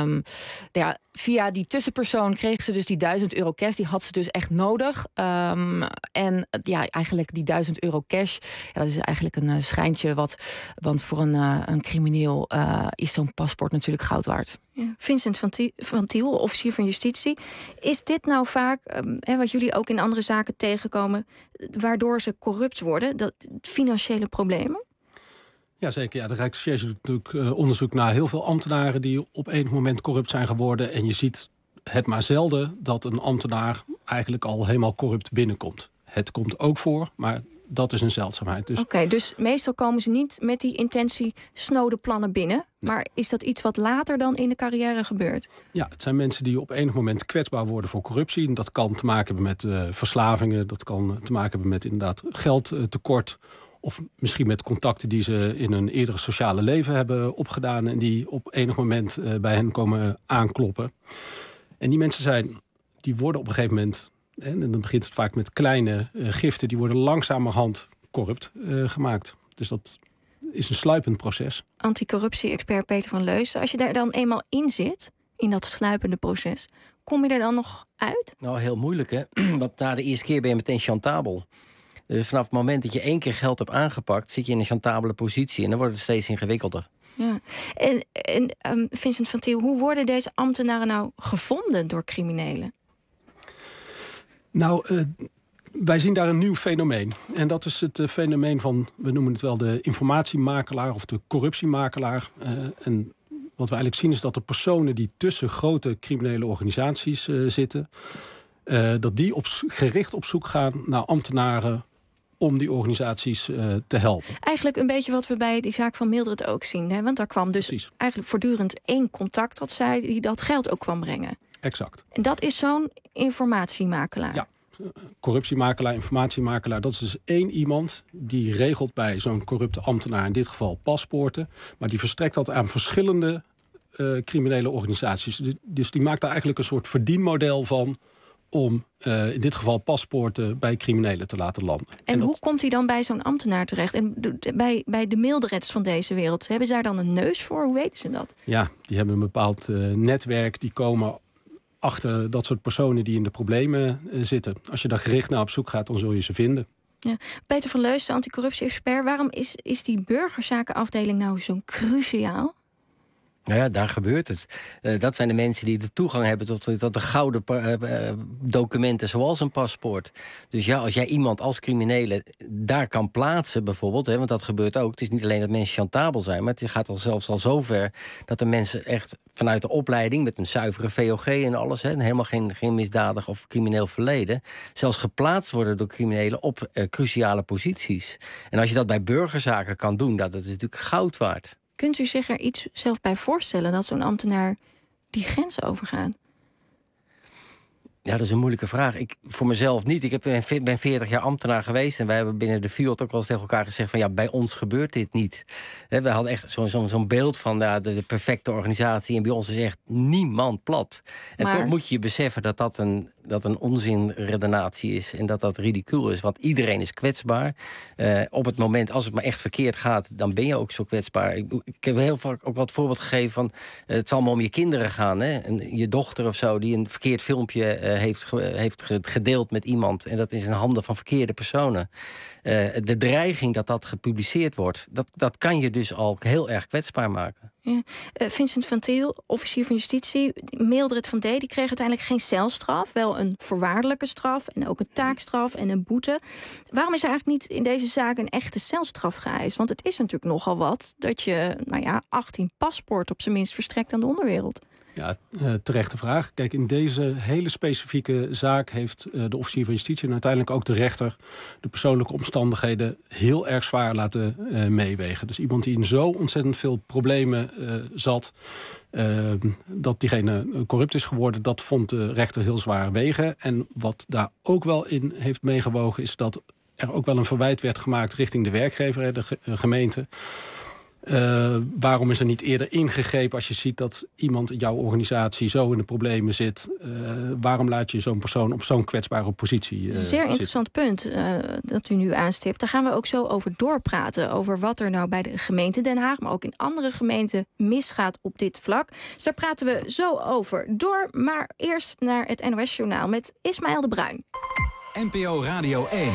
Via die tussenpersoon kreeg ze dus die €1000 cash. Die had ze dus echt nodig. Eigenlijk die €1000 cash, dat is eigenlijk een schijntje. Want voor een crimineel is zo'n paspoort natuurlijk goud waard. Ja. Vincent van Tiel, officier van justitie. Is dit nou vaak, wat jullie ook in andere zaken tegenkomen, waardoor ze corrupt worden, dat financiële problemen? Jazeker, ja. De Rijksrecherche doet natuurlijk onderzoek naar heel veel ambtenaren die op enig moment corrupt zijn geworden. En je ziet het maar zelden dat een ambtenaar eigenlijk al helemaal corrupt binnenkomt. Het komt ook voor, maar dat is een zeldzaamheid. Dus... Oké, dus meestal komen ze niet met die intentie snode plannen binnen. Maar is dat iets wat later dan in de carrière gebeurt? Ja, het zijn mensen die op enig moment kwetsbaar worden voor corruptie. En dat kan te maken hebben met verslavingen. Dat kan te maken hebben met inderdaad geldtekort. Of misschien met contacten die ze in hun eerdere sociale leven hebben opgedaan. En die op enig moment bij hen komen aankloppen. En die mensen die worden op een gegeven moment... En dan begint het vaak met kleine giften. Die worden langzamerhand corrupt gemaakt. Dus dat is een sluipend proces. Anticorruptie-expert Peter van Leus. Als je daar dan eenmaal in zit, in dat sluipende proces, kom je er dan nog uit? Nou, heel moeilijk, hè? Want na de eerste keer ben je meteen chantabel. Dus vanaf het moment dat je 1 keer geld hebt aangepakt, zit je in een chantabele positie. En dan wordt het steeds ingewikkelder. Ja. En Vincent van Tiel, hoe worden deze ambtenaren nou gevonden door criminelen? Nou, wij zien daar een nieuw fenomeen. En dat is het fenomeen van, we noemen het wel de informatiemakelaar of de corruptiemakelaar. En wat we eigenlijk zien is dat de personen die tussen grote criminele organisaties zitten, dat die gericht op zoek gaan naar ambtenaren om die organisaties te helpen. Eigenlijk een beetje wat we bij die zaak van Mildred ook zien. Hè? Want daar kwam dus eigenlijk voortdurend 1 contact wat zij die dat geld ook kwam brengen. Exact. En dat is zo'n informatiemakelaar. Ja, corruptiemakelaar, informatiemakelaar. Dat is dus 1 iemand die regelt bij zo'n corrupte ambtenaar, in dit geval paspoorten. Maar die verstrekt dat aan verschillende criminele organisaties. Dus die maakt daar eigenlijk een soort verdienmodel van om in dit geval paspoorten bij criminelen te laten landen. En hoe komt hij dan bij zo'n ambtenaar terecht? En bij de Mildreds van deze wereld, hebben ze daar dan een neus voor? Hoe weten ze dat? Ja, die hebben een bepaald netwerk. Die komen achter dat soort personen die in de problemen zitten. Als je daar gericht naar op zoek gaat, dan zul je ze vinden. Ja. Peter van Leus, de anticorruptie-expert. Waarom is die burgerzakenafdeling nou zo cruciaal? Nou ja, daar gebeurt het. Dat zijn de mensen die de toegang hebben tot de gouden documenten, zoals een paspoort. Dus ja, als jij iemand als criminele daar kan plaatsen bijvoorbeeld, want dat gebeurt ook. Het is niet alleen dat mensen chantabel zijn, maar het gaat zelfs al zover dat de mensen echt vanuit de opleiding, met een zuivere VOG en alles, en helemaal geen misdadig of crimineel verleden, zelfs geplaatst worden door criminelen op cruciale posities. En als je dat bij burgerzaken kan doen, dat is natuurlijk goud waard. Kunt u zich er iets zelf bij voorstellen dat zo'n ambtenaar die grens overgaat? Ja, dat is een moeilijke vraag. Voor mezelf niet. Ik ben 40 jaar ambtenaar geweest en wij hebben binnen de field ook wel eens tegen elkaar gezegd van ja, bij ons gebeurt dit niet. We hadden echt zo'n beeld van de perfecte organisatie en bij ons is echt niemand plat. En toch moet je beseffen dat een onzinredenatie is en dat ridicuul is. Want iedereen is kwetsbaar. Op het moment, als het maar echt verkeerd gaat, dan ben je ook zo kwetsbaar. Ik heb heel vaak ook wat voorbeeld gegeven van het zal maar om je kinderen gaan. Hè? Je dochter of zo die een verkeerd filmpje heeft gedeeld met iemand. En dat is in handen van verkeerde personen. De dreiging dat gepubliceerd wordt, dat kan je dus al heel erg kwetsbaar maken. Ja. Vincent van Tiel, officier van justitie. Mildred van D. die kreeg uiteindelijk geen celstraf. Wel een voorwaardelijke straf en ook een taakstraf en een boete. Waarom is er eigenlijk niet in deze zaak een echte celstraf geëist? Want het is natuurlijk nogal wat dat je 18 paspoorten op zijn minst verstrekt aan de onderwereld. Ja, terechte vraag. Kijk, in deze hele specifieke zaak heeft de officier van justitie en uiteindelijk ook de rechter de persoonlijke omstandigheden heel erg zwaar laten meewegen. Dus iemand die in zo ontzettend veel problemen zat, dat diegene corrupt is geworden, dat vond de rechter heel zwaar wegen. En wat daar ook wel in heeft meegewogen is dat er ook wel een verwijt werd gemaakt richting de werkgever, de gemeente. Waarom is er niet eerder ingegrepen als je ziet dat iemand in jouw organisatie zo in de problemen zit? Waarom laat je zo'n persoon op zo'n kwetsbare positie Zeer interessant punt dat u nu aanstipt. Daar gaan we ook zo over doorpraten. Over wat er nou bij de gemeente Den Haag, maar ook in andere gemeenten misgaat op dit vlak. Dus daar praten we zo over door. Maar eerst naar het NOS-journaal met Ismaël de Bruin. NPO Radio 1.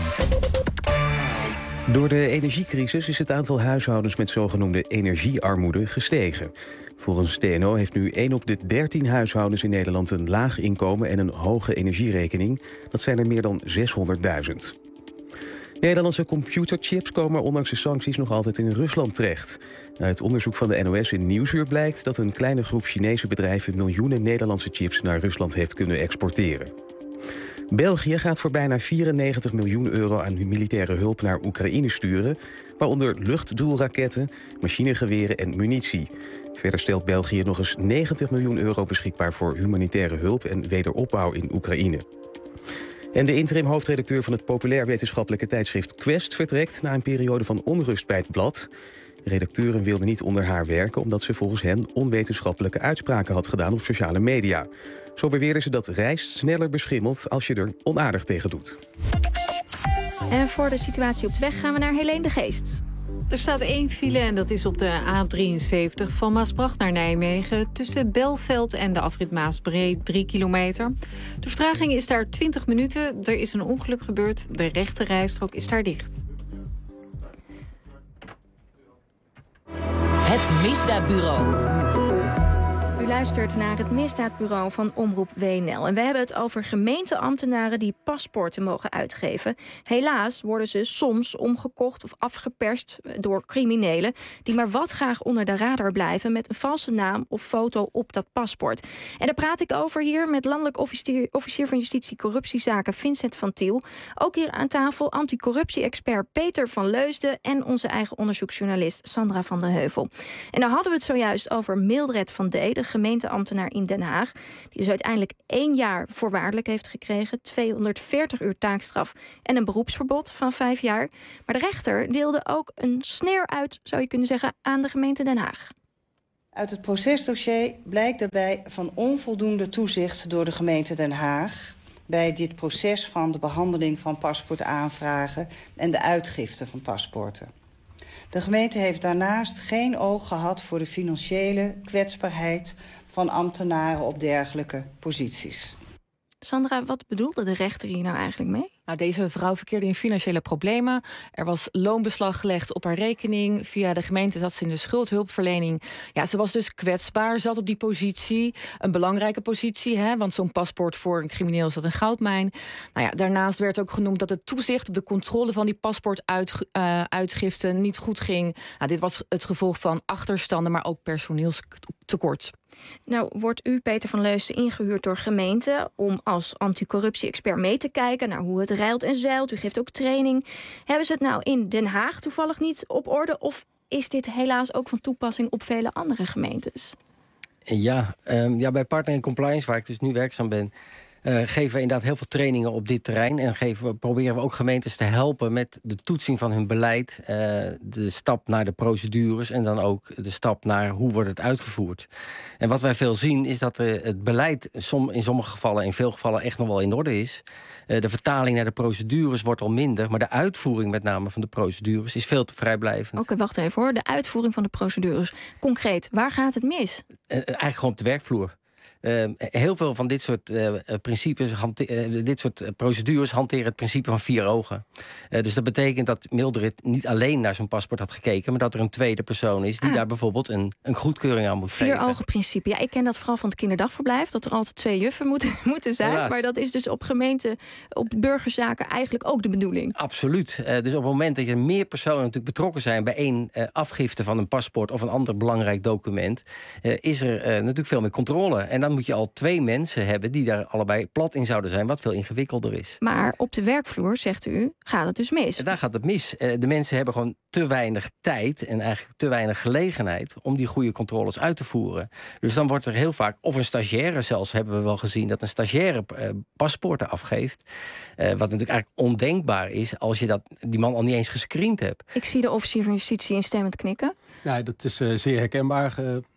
Door de energiecrisis is het aantal huishoudens met zogenoemde energiearmoede gestegen. Volgens TNO heeft nu 1 op de 13 huishoudens in Nederland een laag inkomen en een hoge energierekening. Dat zijn er meer dan 600.000. Nederlandse computerchips komen ondanks de sancties nog altijd in Rusland terecht. Uit onderzoek van de NOS in Nieuwsuur blijkt dat een kleine groep Chinese bedrijven miljoenen Nederlandse chips naar Rusland heeft kunnen exporteren. België gaat voor bijna 94 miljoen euro aan militaire hulp naar Oekraïne sturen, waaronder luchtdoelraketten, machinegeweren en munitie. Verder stelt België nog eens 90 miljoen euro beschikbaar voor humanitaire hulp en wederopbouw in Oekraïne. En de interim-hoofdredacteur van het populair wetenschappelijke tijdschrift Quest vertrekt na een periode van onrust bij het blad. Redacteuren wilden niet onder haar werken omdat ze volgens hen onwetenschappelijke uitspraken had gedaan op sociale media. Zo beweerden ze dat rijst sneller beschimmelt als je er onaardig tegen doet. En voor de situatie op de weg gaan we naar Helene de Geest. Er staat 1 file en dat is op de A73 van Maasbracht naar Nijmegen. Tussen Belveld en de afrit Maasbree 3 kilometer. De vertraging is daar 20 minuten. Er is een ongeluk gebeurd. De rechte rijstrook is daar dicht. Het Misdaadbureau. U luistert naar het Misdaadbureau van Omroep WNL. En we hebben het over gemeenteambtenaren die paspoorten mogen uitgeven. Helaas worden ze soms omgekocht of afgeperst door criminelen die maar wat graag onder de radar blijven met een valse naam of foto op dat paspoort. En daar praat ik over hier met landelijk officier van justitie corruptiezaken Vincent van Tiel. Ook hier aan tafel anticorruptie-expert Peter van Leusden en onze eigen onderzoeksjournalist Sandra van den Heuvel. En dan hadden we het zojuist over Mildred van D., de gemeenteambtenaar in Den Haag, die dus uiteindelijk 1 jaar voorwaardelijk heeft gekregen, 240 uur taakstraf en een beroepsverbod van 5 jaar. Maar de rechter deelde ook een sneer uit, zou je kunnen zeggen, aan de gemeente Den Haag. Uit het procesdossier blijkt daarbij van onvoldoende toezicht door de gemeente Den Haag bij dit proces van de behandeling van paspoortaanvragen en de uitgifte van paspoorten. De gemeente heeft daarnaast geen oog gehad voor de financiële kwetsbaarheid van ambtenaren op dergelijke posities. Sandra, wat bedoelde de rechter hier nou eigenlijk mee? Nou, deze vrouw verkeerde in financiële problemen. Er was loonbeslag gelegd op haar rekening. Via de gemeente zat ze in de schuldhulpverlening. Ja, ze was dus kwetsbaar, zat op die positie. Een belangrijke positie, hè, want zo'n paspoort voor een crimineel is dat een goudmijn. Nou ja, daarnaast werd ook genoemd dat het toezicht op de controle van die paspoortuitgifte niet goed ging. Nou, dit was het gevolg van achterstanden, maar ook personeelstekort. Nou, wordt u, Peter van Leusden, ingehuurd door gemeenten om als anticorruptie-expert mee te kijken naar hoe het rijlt en zeilt? U geeft ook training. Hebben ze het nou in Den Haag toevallig niet op orde? Of is dit helaas ook van toepassing op vele andere gemeentes? Ja, bij Partner in Compliance, waar ik dus nu werkzaam ben, geven we inderdaad heel veel trainingen op dit terrein. En proberen we ook gemeentes te helpen met de toetsing van hun beleid. De stap naar de procedures en dan ook de stap naar hoe wordt het uitgevoerd. En wat wij veel zien is dat het beleid in sommige gevallen, in veel gevallen echt nog wel in orde is. De vertaling naar de procedures wordt al minder, maar de uitvoering met name van de procedures is veel te vrijblijvend. Oké, wacht even hoor. De uitvoering van de procedures. Concreet, waar gaat het mis? Eigenlijk gewoon op de werkvloer. Heel veel van dit soort procedures hanteren het principe van 4 ogen. Dus dat betekent dat Mildred niet alleen naar zijn paspoort had gekeken, maar dat er een tweede persoon is die daar bijvoorbeeld een goedkeuring aan moet geven. 4 ogen principe. Ja, ik ken dat vooral van het kinderdagverblijf, dat er altijd 2 juffen moeten zijn. Helaas. Maar dat is dus op gemeenten, op burgerzaken eigenlijk ook de bedoeling. Absoluut. Dus op het moment dat er meer personen natuurlijk betrokken zijn bij één afgifte van een paspoort of een ander belangrijk document, is er natuurlijk veel meer controle. En dan moet je al 2 mensen hebben die daar allebei plat in zouden zijn, wat veel ingewikkelder is. Maar op de werkvloer, zegt u, gaat het dus mis. Daar gaat het mis. De mensen hebben gewoon te weinig tijd en eigenlijk te weinig gelegenheid om die goede controles uit te voeren. Dus dan wordt er heel vaak, of een stagiaire zelfs, hebben we wel gezien, dat een stagiaire paspoorten afgeeft. Wat natuurlijk eigenlijk ondenkbaar is als je die man al niet eens gescreend hebt. Ik zie de officier van Justitie instemmend knikken. Nee, dat is zeer herkenbaar,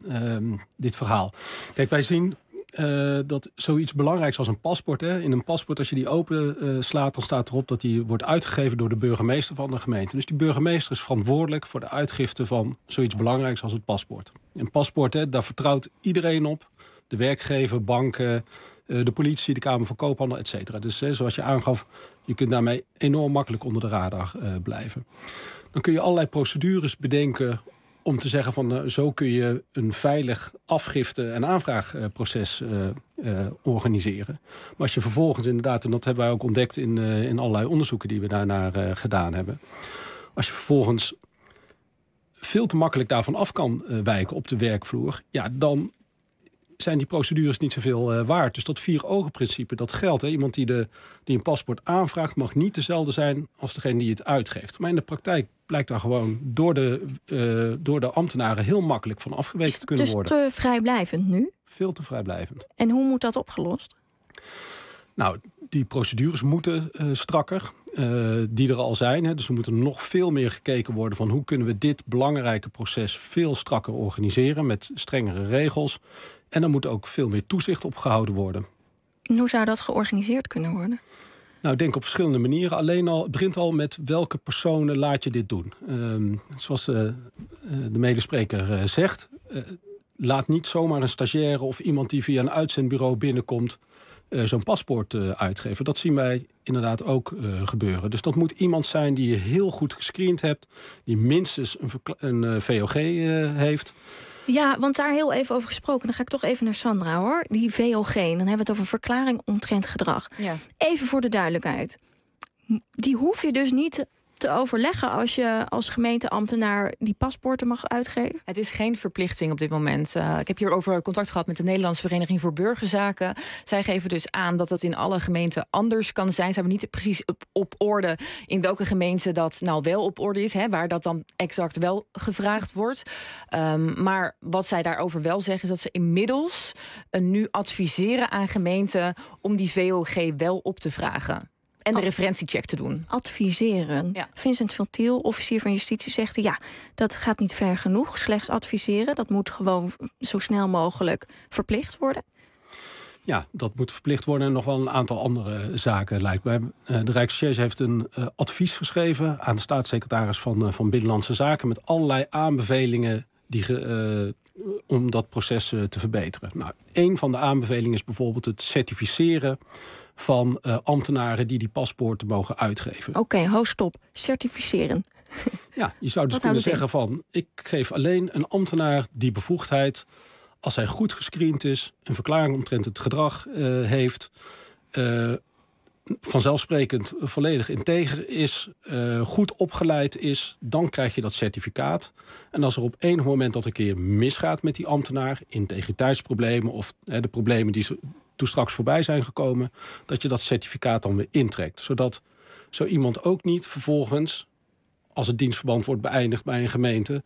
dit verhaal. Kijk, wij zien dat zoiets belangrijks als een paspoort, in een paspoort, als je die open slaat, dan staat erop dat die wordt uitgegeven door de burgemeester van de gemeente. Dus die burgemeester is verantwoordelijk voor de uitgifte van zoiets belangrijks als het paspoort. Een paspoort, daar vertrouwt iedereen op. De werkgever, banken, de politie, de Kamer van Koophandel, et cetera. Dus zoals je aangaf, je kunt daarmee enorm makkelijk onder de radar blijven. Dan kun je allerlei procedures bedenken om te zeggen van zo kun je een veilig afgifte- en aanvraagproces organiseren. Maar als je vervolgens inderdaad, en dat hebben wij ook ontdekt in allerlei onderzoeken die we daarnaar gedaan hebben. Als je vervolgens veel te makkelijk daarvan af kan wijken op de werkvloer, ja, dan zijn die procedures niet zoveel waard. Dus dat 4-ogen-principe, dat geldt. Iemand die een paspoort aanvraagt mag niet dezelfde zijn als degene die het uitgeeft. Maar in de praktijk blijkt daar gewoon door de ambtenaren heel makkelijk van afgeweken te kunnen worden. Dus te vrijblijvend nu? Veel te vrijblijvend. En hoe moet dat opgelost? Nou, die procedures moeten strakker, die er al zijn. Dus er moet er nog veel meer gekeken worden van hoe kunnen we dit belangrijke proces veel strakker organiseren met strengere regels. En er moet ook veel meer toezicht op gehouden worden. En hoe zou dat georganiseerd kunnen worden? Nou, ik denk op verschillende manieren. Het begint al met welke personen laat je dit doen. Zoals de medespreker zegt, laat niet zomaar een stagiaire of iemand die via een uitzendbureau binnenkomt zo'n paspoort uitgeven. Dat zien wij inderdaad ook gebeuren. Dus dat moet iemand zijn die je heel goed gescreend hebt, die minstens een VOG heeft. Ja, want daar heel even over gesproken. Dan ga ik toch even naar Sandra, hoor. Die VOG, dan hebben we het over verklaring omtrent gedrag. Ja. Even voor de duidelijkheid. Die hoef je dus niet te overleggen als je als gemeenteambtenaar die paspoorten mag uitgeven? Het is geen verplichting op dit moment. Ik heb hierover contact gehad met de Nederlandse Vereniging voor Burgerzaken. Zij geven dus aan dat het in alle gemeenten anders kan zijn. Ze hebben niet precies op orde in welke gemeente dat nou wel op orde is, waar dat dan exact wel gevraagd wordt. Maar wat zij daarover wel zeggen is dat ze inmiddels nu adviseren aan gemeenten om die VOG wel op te vragen. En de referentiecheck te doen. Adviseren. Ja. Vincent Viltiel, officier van Justitie, zegt ja, dat gaat niet ver genoeg. Slechts adviseren, dat moet gewoon zo snel mogelijk verplicht worden. Ja, dat moet verplicht worden en nog wel een aantal andere zaken lijkt mij. De Rijksrecherche heeft een advies geschreven aan de staatssecretaris van Binnenlandse Zaken met allerlei aanbevelingen om dat proces te verbeteren. Nou, een van de aanbevelingen is bijvoorbeeld het certificeren van ambtenaren die paspoorten mogen uitgeven. Oké, stop. Certificeren. Ja, je zou dus kunnen zeggen van, ik geef alleen een ambtenaar die bevoegdheid als hij goed gescreend is, een verklaring omtrent het gedrag heeft, vanzelfsprekend volledig integer is, goed opgeleid is, dan krijg je dat certificaat. En als er op enig moment dat een keer misgaat met die ambtenaar, integriteitsproblemen of de problemen die toen straks voorbij zijn gekomen, dat je dat certificaat dan weer intrekt. Zodat zo iemand ook niet vervolgens, als het dienstverband wordt beëindigd bij een gemeente,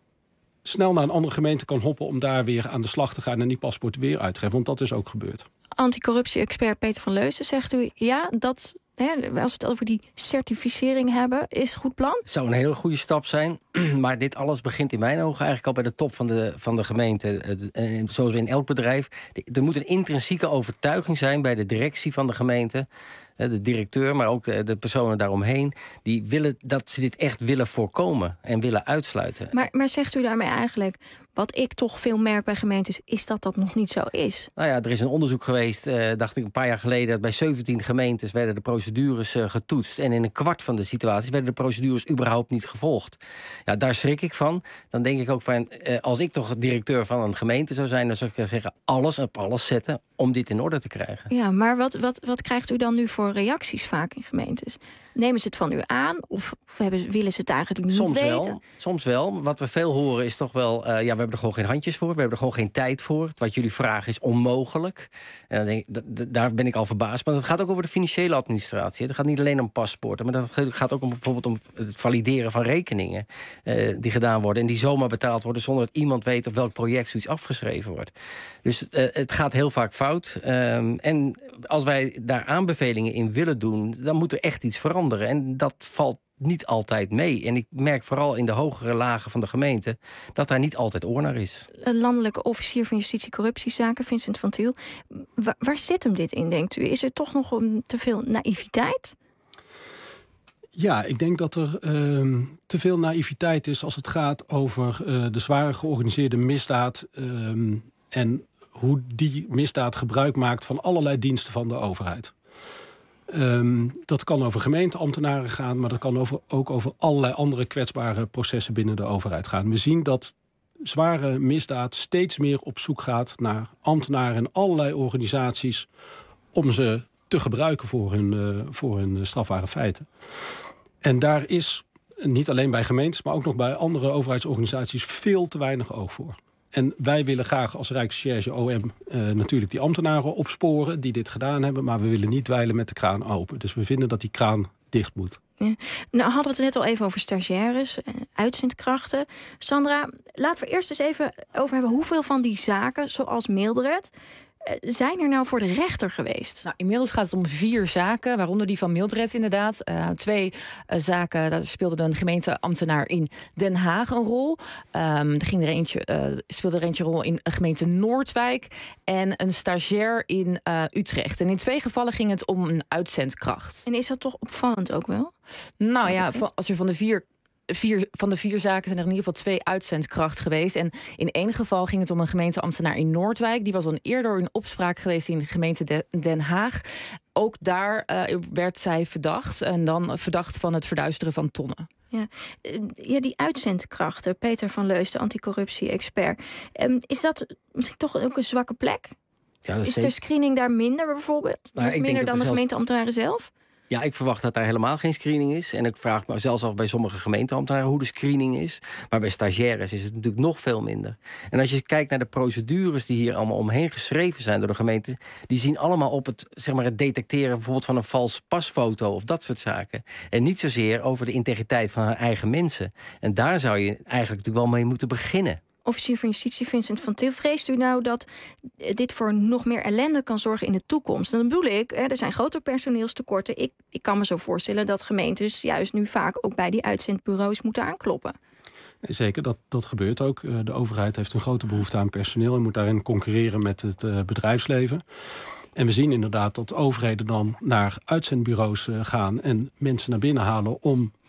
snel naar een andere gemeente kan hoppen om daar weer aan de slag te gaan en die paspoort weer uit te geven. Want dat is ook gebeurd. Anticorruptie-expert Peter van Leusden zegt u, ja, dat, als we het over die certificering hebben, is een goed plan? Het zou een hele goede stap zijn. Maar dit alles begint in mijn ogen eigenlijk al bij de top van de gemeente. Zoals in elk bedrijf. Er moet een intrinsieke overtuiging zijn bij de directie van de gemeente, de directeur, maar ook de personen daaromheen, die willen dat ze dit echt willen voorkomen en willen uitsluiten. Maar zegt u daarmee eigenlijk, wat ik toch veel merk bij gemeentes, is dat nog niet zo is? Nou ja, er is een onderzoek geweest, dacht ik een paar jaar geleden, dat bij 17 gemeentes werden de procedures getoetst. En in een kwart van de situaties werden de procedures überhaupt niet gevolgd. Ja, daar schrik ik van. Dan denk ik ook van, als ik toch directeur van een gemeente zou zijn, dan zou ik zeggen, alles op alles zetten om dit in orde te krijgen. Ja, maar wat krijgt u dan nu voor reacties vaak in gemeentes? Nemen ze het van u aan of willen ze het eigenlijk niet weten? Soms wel. Wat we veel horen is toch wel, we hebben er gewoon geen handjes voor. We hebben er gewoon geen tijd voor. Wat jullie vragen is onmogelijk. En dan denk ik, daar ben ik al verbaasd. Maar dat gaat ook over de financiële administratie. Dat gaat niet alleen om paspoorten, maar dat gaat ook bijvoorbeeld om het valideren van rekeningen die gedaan worden en die zomaar betaald worden zonder dat iemand weet op welk project zoiets afgeschreven wordt. Dus het gaat heel vaak fout. En als wij daar aanbevelingen in willen doen, dan moet er echt iets veranderen. En dat valt niet altijd mee. En ik merk vooral in de hogere lagen van de gemeente dat daar niet altijd oor naar is. Landelijke officier van Justitie Corruptiezaken, Vincent van Tiel. Waar zit hem dit in, denkt u? Is er toch nog te veel naïviteit? Ja, ik denk dat er te veel naïviteit is als het gaat over de zware georganiseerde misdaad en hoe die misdaad gebruik maakt van allerlei diensten van de overheid. Dat kan over gemeenteambtenaren gaan, maar dat kan ook over allerlei andere kwetsbare processen binnen de overheid gaan. We zien dat zware misdaad steeds meer op zoek gaat naar ambtenaren en allerlei organisaties om ze te gebruiken voor hun strafbare feiten. En daar is niet alleen bij gemeentes, maar ook nog bij andere overheidsorganisaties veel te weinig oog voor. En wij willen graag als Rijksrecherche OM natuurlijk die ambtenaren opsporen die dit gedaan hebben, maar we willen niet dweilen met de kraan open. Dus we vinden dat die kraan dicht moet. Ja. Nou hadden we het net al even over stagiaires, uitzendkrachten. Sandra, laten we eerst eens even over hebben hoeveel van die zaken, zoals Mildred, zijn er nou voor de rechter geweest? Nou, inmiddels gaat het om 4 zaken, waaronder die van Mildred inderdaad. 2 zaken, daar speelde een gemeenteambtenaar in Den Haag een rol. Speelde er eentje rol in gemeente Noordwijk en een stagiair in Utrecht. En in 2 gevallen ging het om een uitzendkracht. En is dat toch opvallend ook wel? Nou ja, als je van de 4 zaken zijn er in ieder geval 2 uitzendkracht geweest. En in 1 geval ging het om een gemeenteambtenaar in Noordwijk. Die was al eerder in opspraak geweest in de gemeente Den Haag. Ook daar werd zij verdacht. En dan verdacht van het verduisteren van tonnen. Ja, die uitzendkrachten, Peter van Leusden, anticorruptie-expert. Is dat misschien toch ook een zwakke plek? Ja, is de screening daar minder bijvoorbeeld? Nou, minder dan de gemeenteambtenaren zelf? Ja, ik verwacht dat daar helemaal geen screening is. En ik vraag me zelfs af bij sommige gemeenteambtenaren hoe de screening is. Maar bij stagiaires is het natuurlijk nog veel minder. En als je kijkt naar de procedures die hier allemaal omheen geschreven zijn door de gemeente, die zien allemaal op het detecteren bijvoorbeeld van een vals pasfoto of dat soort zaken. En niet zozeer over de integriteit van haar eigen mensen. En daar zou je eigenlijk natuurlijk wel mee moeten beginnen. Officier van Justitie Vincent van Til, vreest u nou dat dit voor nog meer ellende kan zorgen in de toekomst? En dan bedoel ik, er zijn grote personeelstekorten. Ik kan me zo voorstellen dat gemeentes juist nu vaak ook bij die uitzendbureaus moeten aankloppen. Nee, zeker, dat gebeurt ook. De overheid heeft een grote behoefte aan personeel en moet daarin concurreren met het bedrijfsleven. En we zien inderdaad dat overheden dan naar uitzendbureaus gaan en mensen naar binnen halen om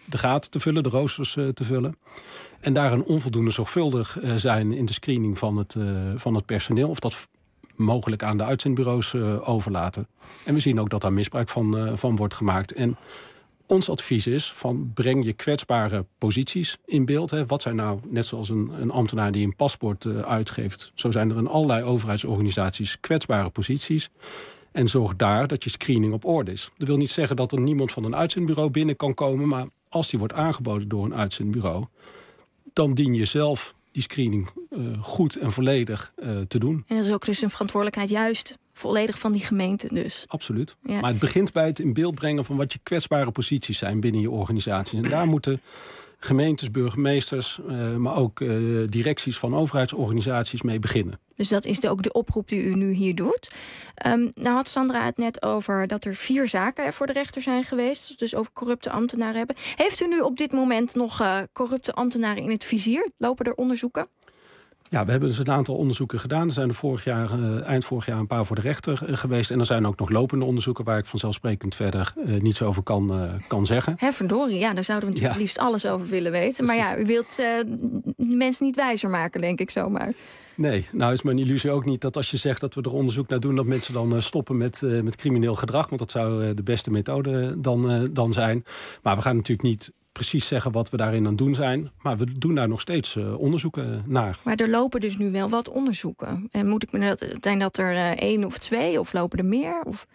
de gaten te vullen, de roosters te vullen. En daar een onvoldoende zorgvuldig zijn in de screening van het personeel. Of dat mogelijk aan de uitzendbureaus overlaten. En we zien ook dat daar misbruik van wordt gemaakt. En ons advies is van breng je kwetsbare posities in beeld. Hè. Wat zijn nou, net zoals een ambtenaar die een paspoort uitgeeft... zo zijn er in allerlei overheidsorganisaties kwetsbare posities. En zorg daar dat je screening op orde is. Dat wil niet zeggen dat er niemand van een uitzendbureau binnen kan komen... maar als die wordt aangeboden door een uitzendbureau... dan dien je zelf die screening goed en volledig te doen. En dat is ook dus een verantwoordelijkheid juist volledig van die gemeente dus. Absoluut. Ja. Maar het begint bij het in beeld brengen van wat je kwetsbare posities zijn binnen je organisatie. En daar moeten gemeentes, burgemeesters, maar ook directies van overheidsorganisaties mee beginnen. Dus dat is ook de oproep die u nu hier doet. Nou had Sandra het net over dat er 4 zaken voor de rechter zijn geweest. Dus over corrupte ambtenaren hebben. Heeft u nu op dit moment nog corrupte ambtenaren in het vizier? Lopen er onderzoeken? Ja, we hebben dus een aantal onderzoeken gedaan. Er zijn er eind vorig jaar een paar voor de rechter geweest. En er zijn ook nog lopende onderzoeken waar ik vanzelfsprekend verder niets over kan zeggen. Hè, verdorie, ja, daar zouden we natuurlijk liefst alles over willen weten. Maar ja, u wilt mensen niet wijzer maken, denk ik zomaar. Nee, nou is mijn illusie ook niet dat als je zegt dat we er onderzoek naar doen... dat mensen dan stoppen met crimineel gedrag. Want dat zou de beste methode dan zijn. Maar we gaan natuurlijk niet precies zeggen wat we daarin aan het doen zijn. Maar we doen daar nog steeds onderzoeken naar. Maar er lopen dus nu wel wat onderzoeken. En moet ik me zijn dat er 1 of 2 of lopen er meer? Of?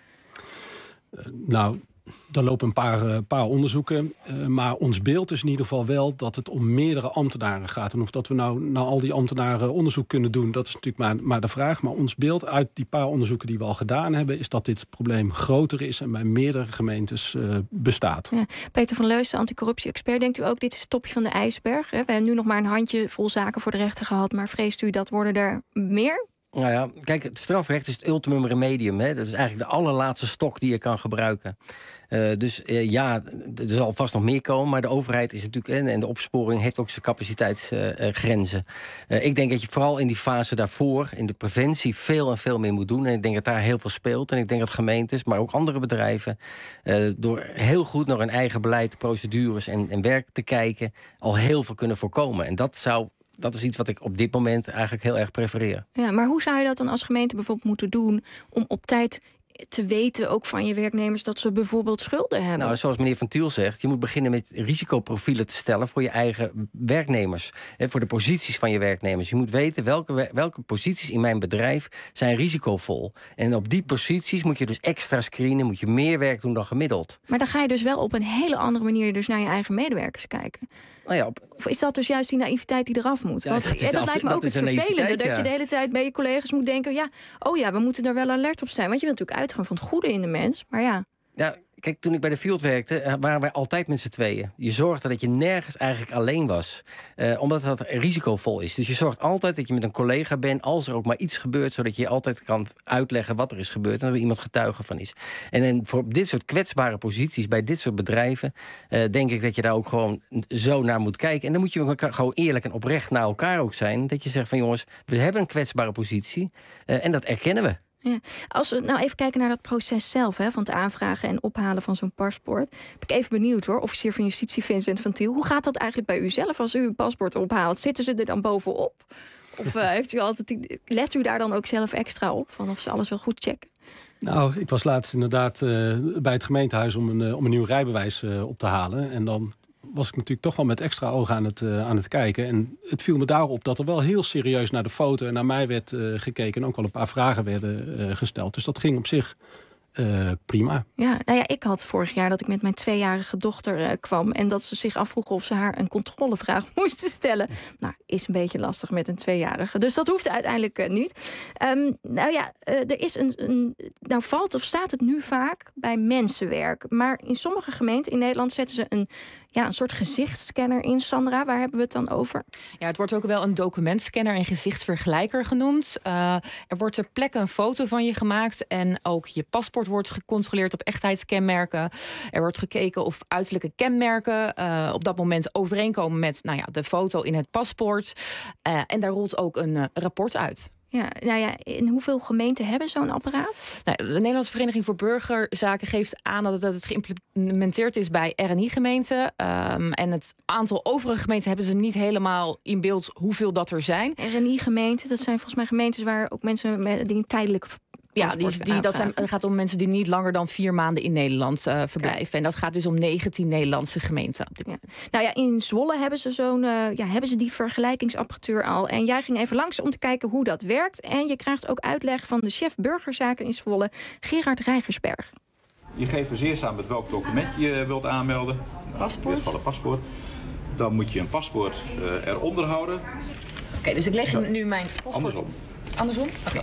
Nou, er lopen een paar onderzoeken. Maar ons beeld is in ieder geval wel dat het om meerdere ambtenaren gaat. En of dat we nou naar al die ambtenaren onderzoek kunnen doen... dat is natuurlijk maar de vraag. Maar ons beeld uit die paar onderzoeken die we al gedaan hebben... is dat dit probleem groter is en bij meerdere gemeentes bestaat. Ja. Peter van Leus, de anticorruptie-expert. Denkt u ook, dit is het topje van de ijsberg? Hè? We hebben nu nog maar een handjevol zaken voor de rechter gehad. Maar vreest u dat worden er meer? Nou ja, kijk, het strafrecht is het ultimum remedium. Hè? Dat is eigenlijk de allerlaatste stok die je kan gebruiken. Ja, er zal vast nog meer komen, maar de overheid is natuurlijk... en de opsporing heeft ook zijn capaciteitsgrenzen. Ik denk dat je vooral in die fase daarvoor, in de preventie... veel en veel meer moet doen. En ik denk dat daar heel veel speelt. En ik denk dat gemeentes, maar ook andere bedrijven... door heel goed naar hun eigen beleid, procedures en werk te kijken... al heel veel kunnen voorkomen. En dat is iets wat ik op dit moment eigenlijk heel erg prefereer. Ja, maar hoe zou je dat dan als gemeente bijvoorbeeld moeten doen... om op tijd te weten, ook van je werknemers... dat ze bijvoorbeeld schulden hebben? Nou, zoals meneer Van Tiel zegt... je moet beginnen met risicoprofielen te stellen... voor je eigen werknemers. En voor de posities van je werknemers. Je moet weten welke posities in mijn bedrijf zijn risicovol. En op die posities moet je dus extra screenen... moet je meer werk doen dan gemiddeld. Maar dan ga je dus wel op een hele andere manier... dus naar je eigen medewerkers kijken. Nou ja, of is dat dus juist die naïviteit die eraf moet? Want dat lijkt me ook het vervelende. Dat je de hele tijd bij je collega's moet denken... we moeten daar wel alert op zijn. Want je wilt natuurlijk uitgaan van het goede in de mens. Maar ja... Kijk, toen ik bij de Field werkte, waren wij altijd met z'n tweeën. Je zorgde dat je nergens eigenlijk alleen was. Omdat dat risicovol is. Dus je zorgt altijd dat je met een collega bent... als er ook maar iets gebeurt, zodat je altijd kan uitleggen... wat er is gebeurd en dat er iemand getuige van is. En voor dit soort kwetsbare posities, bij dit soort bedrijven... denk ik dat je daar ook gewoon zo naar moet kijken. En dan moet je gewoon eerlijk en oprecht naar elkaar ook zijn. Dat je zegt van jongens, we hebben een kwetsbare positie... en dat erkennen we. Ja. Als we nou even kijken naar dat proces zelf... van het aanvragen en ophalen van zo'n paspoort... ben ik even benieuwd hoor, officier van Justitie Vincent van Tiel... hoe gaat dat eigenlijk bij u zelf als u een paspoort ophaalt? Zitten ze er dan bovenop? Of let u daar dan ook zelf extra op? Van of ze alles wel goed checken? Nou, ik was laatst inderdaad bij het gemeentehuis... om een nieuw rijbewijs op te halen. En dan was ik natuurlijk toch wel met extra ogen aan het kijken. En het viel me daarop dat er wel heel serieus naar de foto... en naar mij werd gekeken en ook wel een paar vragen werden gesteld. Dus dat ging op zich prima. Ja, nou ja, ik had vorig jaar dat ik met mijn 2-jarige dochter kwam... en dat ze zich afvroegen of ze haar een controlevraag moesten stellen. Nou, is een beetje lastig met een 2-jarige. Dus dat hoeft uiteindelijk niet. Er is nou valt of staat het nu vaak bij mensenwerk. Maar in sommige gemeenten in Nederland zetten ze een soort gezichtsscanner in. Sandra, waar hebben we het dan over? Ja, het wordt ook wel een documentscanner en gezichtsvergelijker genoemd. Er wordt ter plekke een foto van je gemaakt... en ook je paspoort wordt gecontroleerd op echtheidskenmerken. Er wordt gekeken of uiterlijke kenmerken... op dat moment overeenkomen met de foto in het paspoort. En daar rolt ook een rapport uit. Ja, nou ja, in hoeveel gemeenten hebben zo'n apparaat? Nou, de Nederlandse Vereniging voor Burgerzaken geeft aan dat het geïmplementeerd is bij RNI-gemeenten. En het aantal overige gemeenten hebben ze niet helemaal in beeld hoeveel dat er zijn. RNI-gemeenten, dat zijn volgens mij gemeentes waar ook mensen die een tijdelijke het gaat om mensen die niet langer dan 4 maanden in Nederland verblijven. Ja. En dat gaat dus om 19 Nederlandse gemeenten. Ja. Nou ja, in Zwolle hebben ze hebben ze die vergelijkingsapparatuur al. En jij ging even langs om te kijken hoe dat werkt. En je krijgt ook uitleg van de chef burgerzaken in Zwolle, Gerard Rijgersberg. Je geeft dus eerst aan met welk document je wilt aanmelden. Paspoort. In dit geval een paspoort. Dan moet je een paspoort eronder houden. Oké, dus ik leg nu mijn paspoort... Andersom? Oké.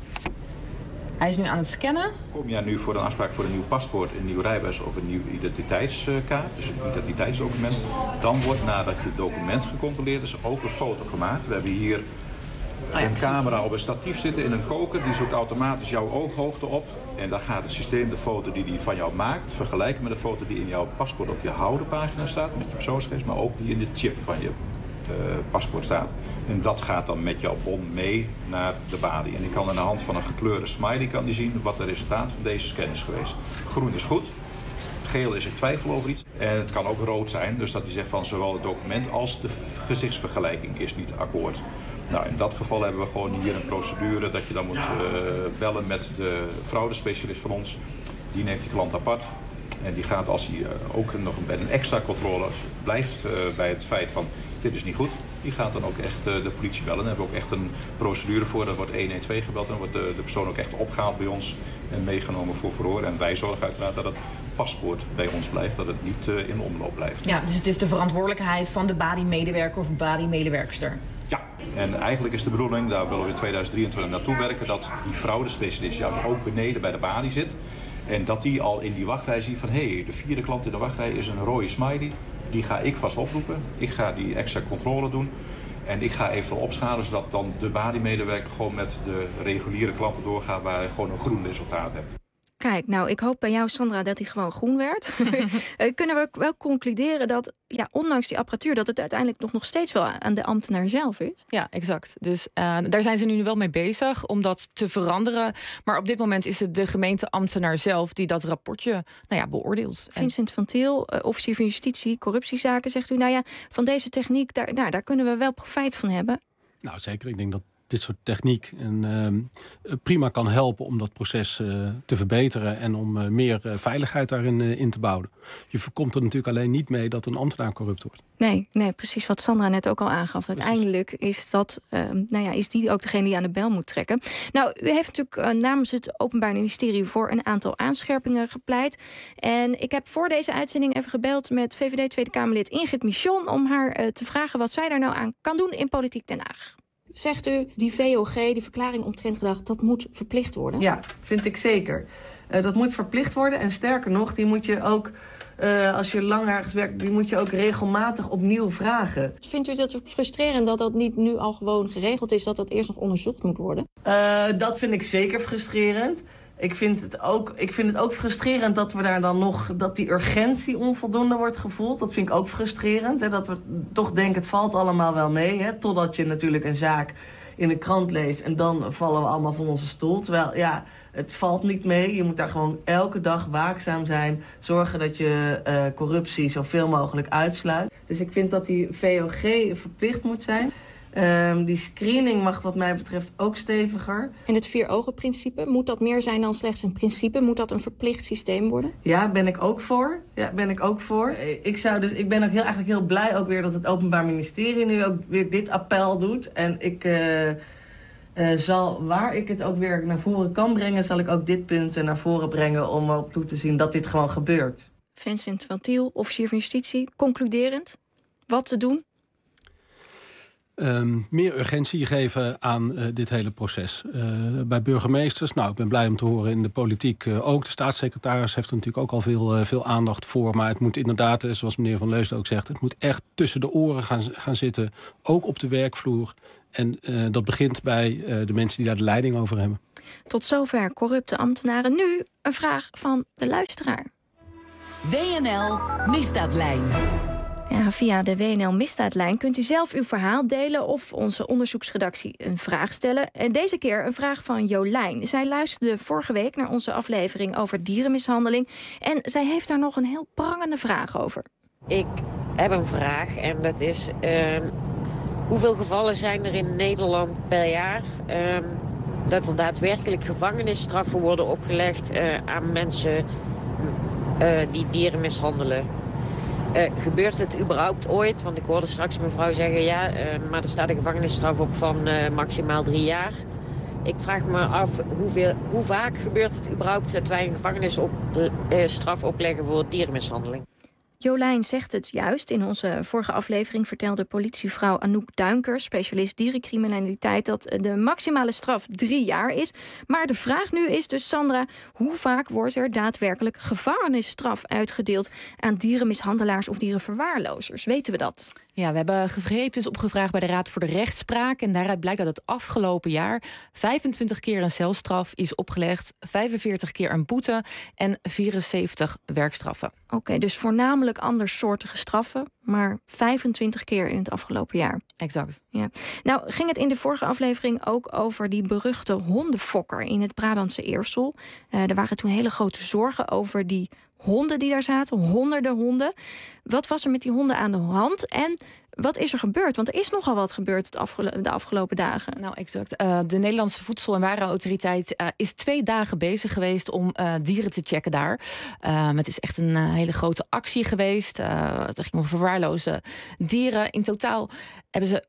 Hij is nu aan het scannen. Kom jij nu voor een afspraak voor een nieuw paspoort, een nieuw rijbewijs of een nieuw identiteitskaart, dus een identiteitsdocument, dan wordt nadat je het document gecontroleerd is ook een foto gemaakt. We hebben hier een camera op een statief zitten in een koker, die zoekt automatisch jouw ooghoogte op. En dan gaat het systeem de foto die hij van jou maakt vergelijken met de foto die in jouw paspoort op je houderpagina staat, met je persoonsgegevens, maar ook die in de chip van je paspoort staat. En dat gaat dan met jouw bon mee naar de balie. En ik kan aan de hand van een gekleurde smiley kan die zien wat het resultaat van deze scan is geweest. Groen is goed. Geel is er twijfel over iets. En het kan ook rood zijn. Dus dat hij zegt van zowel het document als de gezichtsvergelijking is niet akkoord. Nou, in dat geval hebben we gewoon hier een procedure dat je dan moet bellen met de fraudespecialist van ons. Die neemt die klant apart. En die gaat als hij ook nog bij een extra controle blijft bij het feit van dit is niet goed. Die gaat dan ook echt de politie bellen. Daar hebben we ook echt een procedure voor. Daar wordt 112 gebeld en wordt de persoon ook echt opgehaald bij ons en meegenomen voor verhoor. En wij zorgen uiteraard dat het paspoort bij ons blijft, dat het niet in omloop blijft. Ja, dus het is de verantwoordelijkheid van de BADI-medewerker of BADI-medewerkster. Ja, en eigenlijk is de bedoeling, daar willen we in 2023 naartoe werken, dat die fraudespecialist juist ook beneden bij de balie zit. En dat die al in die wachtrij ziet van hé, de 4e klant in de wachtrij is een rode smiley. Die ga ik vast oproepen. Ik ga die extra controle doen. En ik ga even opschalen zodat dan de BADI-medewerker gewoon met de reguliere klanten doorgaat waar je gewoon een groen resultaat hebt. Kijk, nou, ik hoop bij jou, Sandra, dat hij gewoon groen werd. Kunnen we wel concluderen dat, ja, ondanks die apparatuur, dat het uiteindelijk nog steeds wel aan de ambtenaar zelf is? Ja, exact. Dus daar zijn ze nu wel mee bezig om dat te veranderen. Maar op dit moment is het de gemeenteambtenaar zelf die dat rapportje beoordeelt. Vincent van Til, officier van Justitie, corruptiezaken, zegt u, nou ja, van deze techniek, daar kunnen we wel profijt van hebben. Nou, zeker. Ik denk dat dit soort techniek prima kan helpen om dat proces te verbeteren en om meer veiligheid daarin in te bouwen. Je voorkomt er natuurlijk alleen niet mee dat een ambtenaar corrupt wordt. Nee, precies wat Sandra net ook al aangaf. Uiteindelijk is dat, is die ook degene die aan de bel moet trekken. Nou, u heeft natuurlijk namens het Openbaar Ministerie voor een aantal aanscherpingen gepleit. En ik heb voor deze uitzending even gebeld met VVD Tweede Kamerlid Ingrid Michon om haar te vragen wat zij daar nou aan kan doen in Politiek Den Haag. Zegt u, die VOG, die verklaring omtrent gedrag, dat moet verplicht worden? Ja, vind ik zeker. Dat moet verplicht worden en sterker nog, die moet je ook, als je lang ergens werkt, die moet je ook regelmatig opnieuw vragen. Vindt u dat frustrerend dat dat niet nu al gewoon geregeld is, dat dat eerst nog onderzocht moet worden? Dat vind ik zeker frustrerend. Ik vind het ook frustrerend dat we daar dan nog, dat die urgentie onvoldoende wordt gevoeld. Dat vind ik ook frustrerend. Hè, dat we toch denken het valt allemaal wel mee. Hè, totdat je natuurlijk een zaak in de krant leest en dan vallen we allemaal van onze stoel. Terwijl ja, het valt niet mee. Je moet daar gewoon elke dag waakzaam zijn. Zorgen dat je corruptie zoveel mogelijk uitsluit. Dus ik vind dat die VOG verplicht moet zijn. Die screening mag wat mij betreft ook steviger. En het 4-ogen-principe, moet dat meer zijn dan slechts een principe? Moet dat een verplicht systeem worden? Ja, ben ik ook voor. Ik ben ook eigenlijk heel blij ook weer dat het Openbaar Ministerie nu ook weer dit appel doet. En ik zal, waar ik het ook weer naar voren kan brengen, zal ik ook dit punt naar voren brengen om op toe te zien dat dit gewoon gebeurt. Vincent van Til, officier van Justitie, concluderend. Wat te doen? Meer urgentie geven aan dit hele proces. Bij burgemeesters, ik ben blij om te horen in de politiek ook. De staatssecretaris heeft er natuurlijk ook al veel aandacht voor. Maar het moet inderdaad, zoals meneer Van Leusden ook zegt, het moet echt tussen de oren gaan zitten. Ook op de werkvloer. En dat begint bij de mensen die daar de leiding over hebben. Tot zover corrupte ambtenaren. Nu een vraag van de luisteraar. WNL Misdaadlijn. Ja, via de WNL Misdaadlijn kunt u zelf uw verhaal delen of onze onderzoeksredactie een vraag stellen. En deze keer een vraag van Jolijn. Zij luisterde vorige week naar onze aflevering over dierenmishandeling. En zij heeft daar nog een heel prangende vraag over. Ik heb een vraag en dat is... hoeveel gevallen zijn er in Nederland per jaar... dat er daadwerkelijk gevangenisstraffen worden opgelegd aan mensen die dieren mishandelen? Gebeurt het überhaupt ooit? Want ik hoorde straks mevrouw zeggen... maar er staat een gevangenisstraf op van maximaal 3 jaar. Ik vraag me af hoe vaak gebeurt het überhaupt... dat wij een gevangenisstraf opleggen voor dierenmishandeling? Jolijn zegt het juist. In onze vorige aflevering vertelde politievrouw Anouk Duinkers, specialist dierencriminaliteit, dat de maximale straf 3 jaar is. Maar de vraag nu is dus, Sandra, hoe vaak wordt er daadwerkelijk gevangenisstraf uitgedeeld aan dierenmishandelaars of dierenverwaarlozers? Weten we dat? Ja, we hebben gegevens opgevraagd bij de Raad voor de Rechtspraak. En daaruit blijkt dat het afgelopen jaar 25 keer een celstraf is opgelegd, 45 keer een boete en 74 werkstraffen. Oké, dus voornamelijk andersoortige straffen, maar 25 keer in het afgelopen jaar. Exact. Ja. Nou, ging het in de vorige aflevering ook over die beruchte hondenfokker in het Brabantse Eersel. Er waren toen hele grote zorgen over die honden die daar zaten, honderden honden. Wat was er met die honden aan de hand en wat is er gebeurd? Want er is nogal wat gebeurd de afgelopen dagen. Nou, exact. De Nederlandse Voedsel- en Warenautoriteit is 2 dagen bezig geweest om dieren te checken daar. Het is echt een hele grote actie geweest. Het ging om verwaarloosde dieren. In totaal hebben ze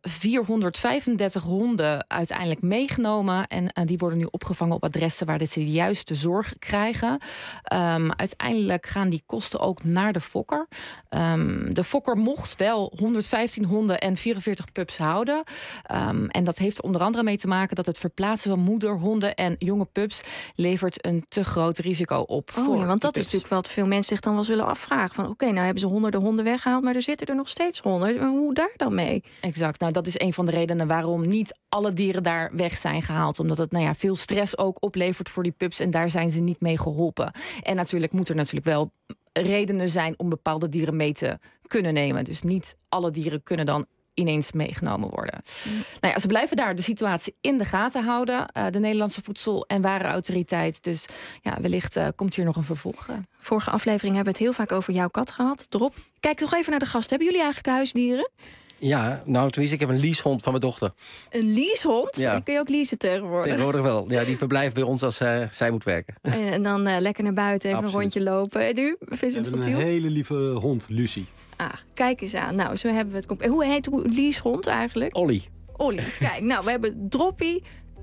435 honden uiteindelijk meegenomen. En die worden nu opgevangen op adressen waar ze de juiste zorg krijgen. Uiteindelijk gaan die kosten ook naar de fokker. De fokker mocht wel 115 honden en 44 pups houden. En dat heeft er onder andere mee te maken dat het verplaatsen van moederhonden en jonge pups levert een te groot risico op. Oh ja, want dat is natuurlijk wat veel mensen zich dan wel zullen afvragen. Van oké, nou hebben ze honderden honden weggehaald, maar er zitten er nog steeds 100. Hoe daar dan mee? Exact. Nou, dat is een van de redenen waarom niet alle dieren daar weg zijn gehaald. Omdat het veel stress ook oplevert voor die pups en daar zijn ze niet mee geholpen. En natuurlijk moet er wel redenen zijn om bepaalde dieren mee te kunnen nemen. Dus niet alle dieren kunnen dan ineens meegenomen worden. Nou ja, ze blijven daar de situatie in de gaten houden. De Nederlandse Voedsel- en Warenautoriteit. Dus ja, wellicht komt hier nog een vervolg. Vorige aflevering hebben we het heel vaak over jouw kat gehad. Drop. Kijk nog even naar de gast. Hebben jullie eigenlijk huisdieren? Ja, nou tenminste, ik heb een leasehond van mijn dochter. Een leasehond? Ja. Die kun je ook leasen tegenwoordig? Tegenwoordig wel. Ja, die verblijft bij ons als zij moet werken. En dan lekker naar buiten, even Absoluut. Een rondje lopen. En u, Vincent van Tiel? Een hele lieve hond, Lucie. Ah, kijk eens aan. Nou, zo hebben we het. Hoe heet uw leasehond eigenlijk? Olly. Olly. Kijk, nou, we hebben Droppie,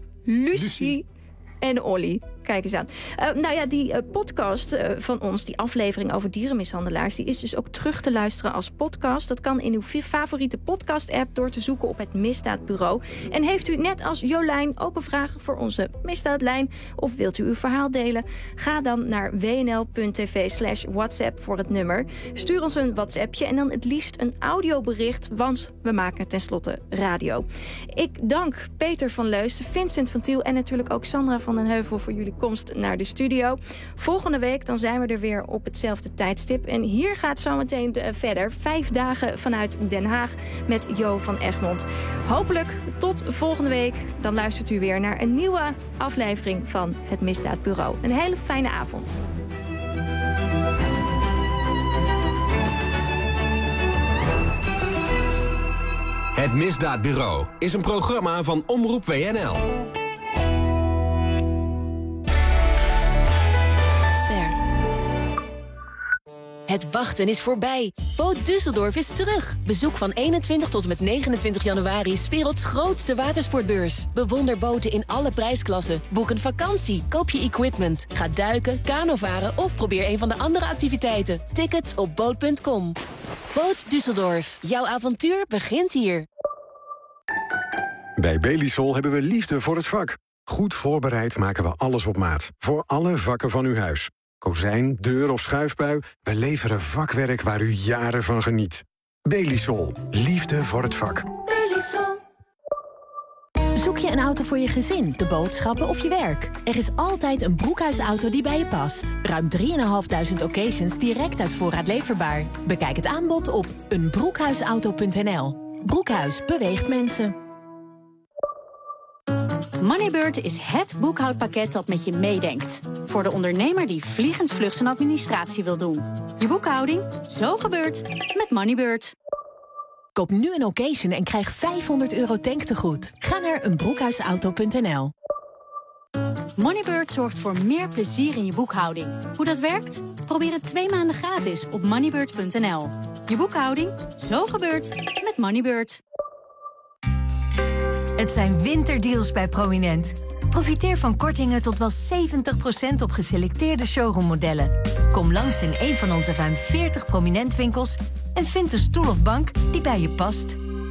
Lucie en Olly. Kijk eens aan. Die podcast van ons, die aflevering over dierenmishandelaars, die is dus ook terug te luisteren als podcast. Dat kan in uw favoriete podcast-app door te zoeken op het Misdaadbureau. En heeft u net als Jolijn ook een vraag voor onze Misdaadlijn? Of wilt u uw verhaal delen? Ga dan naar wnl.tv/WhatsApp voor het nummer. Stuur ons een WhatsAppje en dan het liefst een audiobericht, want we maken tenslotte radio. Ik dank Peter van Leusden, Vincent van Tiel en natuurlijk ook Sandra van den Heuvel voor jullie komst naar de studio. Volgende week dan zijn we er weer op hetzelfde tijdstip. En hier gaat zometeen verder 5 dagen vanuit Den Haag met Jo van Egmond. Hopelijk tot volgende week. Dan luistert u weer naar een nieuwe aflevering van het Misdaadbureau. Een hele fijne avond. Het Misdaadbureau is een programma van Omroep WNL. Het wachten is voorbij. Boot Düsseldorf is terug. Bezoek van 21 tot en met 29 januari 's werelds grootste watersportbeurs. Bewonder boten in alle prijsklassen. Boek een vakantie, koop je equipment. Ga duiken, kanovaren of probeer een van de andere activiteiten. Tickets op boot.com. Boot Düsseldorf. Jouw avontuur begint hier. Bij Belisol hebben we liefde voor het vak. Goed voorbereid maken we alles op maat. Voor alle vakken van uw huis. Kozijn, deur of schuifpui, we leveren vakwerk waar u jaren van geniet. Belisol. Liefde voor het vak. Belisol. Zoek je een auto voor je gezin, de boodschappen of je werk? Er is altijd een Broekhuisauto die bij je past. Ruim 3.500 occasions direct uit voorraad leverbaar. Bekijk het aanbod op eenbroekhuisauto.nl. Broekhuis beweegt mensen. Moneybird is het boekhoudpakket dat met je meedenkt. Voor de ondernemer die vliegensvlug zijn administratie wil doen. Je boekhouding, zo gebeurt met Moneybird. Koop nu een occasion en krijg €500 tanktegoed. Ga naar eenbroekhuisauto.nl. Moneybird zorgt voor meer plezier in je boekhouding. Hoe dat werkt? Probeer het 2 maanden gratis op moneybird.nl. Je boekhouding, zo gebeurt met Moneybird. Het zijn winterdeals bij Prominent. Profiteer van kortingen tot wel 70% op geselecteerde showroommodellen. Kom langs in een van onze ruim 40 Prominent winkels en vind de stoel of bank die bij je past.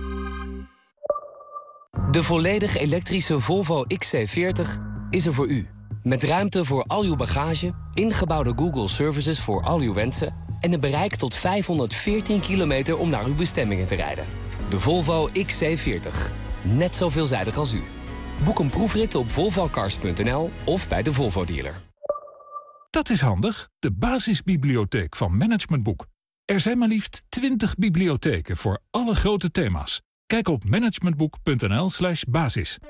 De volledig elektrische Volvo XC40 is er voor u. Met ruimte voor al uw bagage, ingebouwde Google Services voor al uw wensen en een bereik tot 514 kilometer om naar uw bestemmingen te rijden. De Volvo XC40. Net zo veelzijdig als u. Boek een proefrit op volvocars.nl of bij de Volvo dealer. Dat is handig, de basisbibliotheek van Management Boek. Er zijn maar liefst 20 bibliotheken voor alle grote thema's. Kijk op managementboek.nl/basis.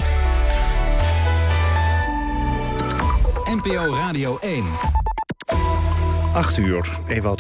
NPO Radio 1. 8 uur, Ewout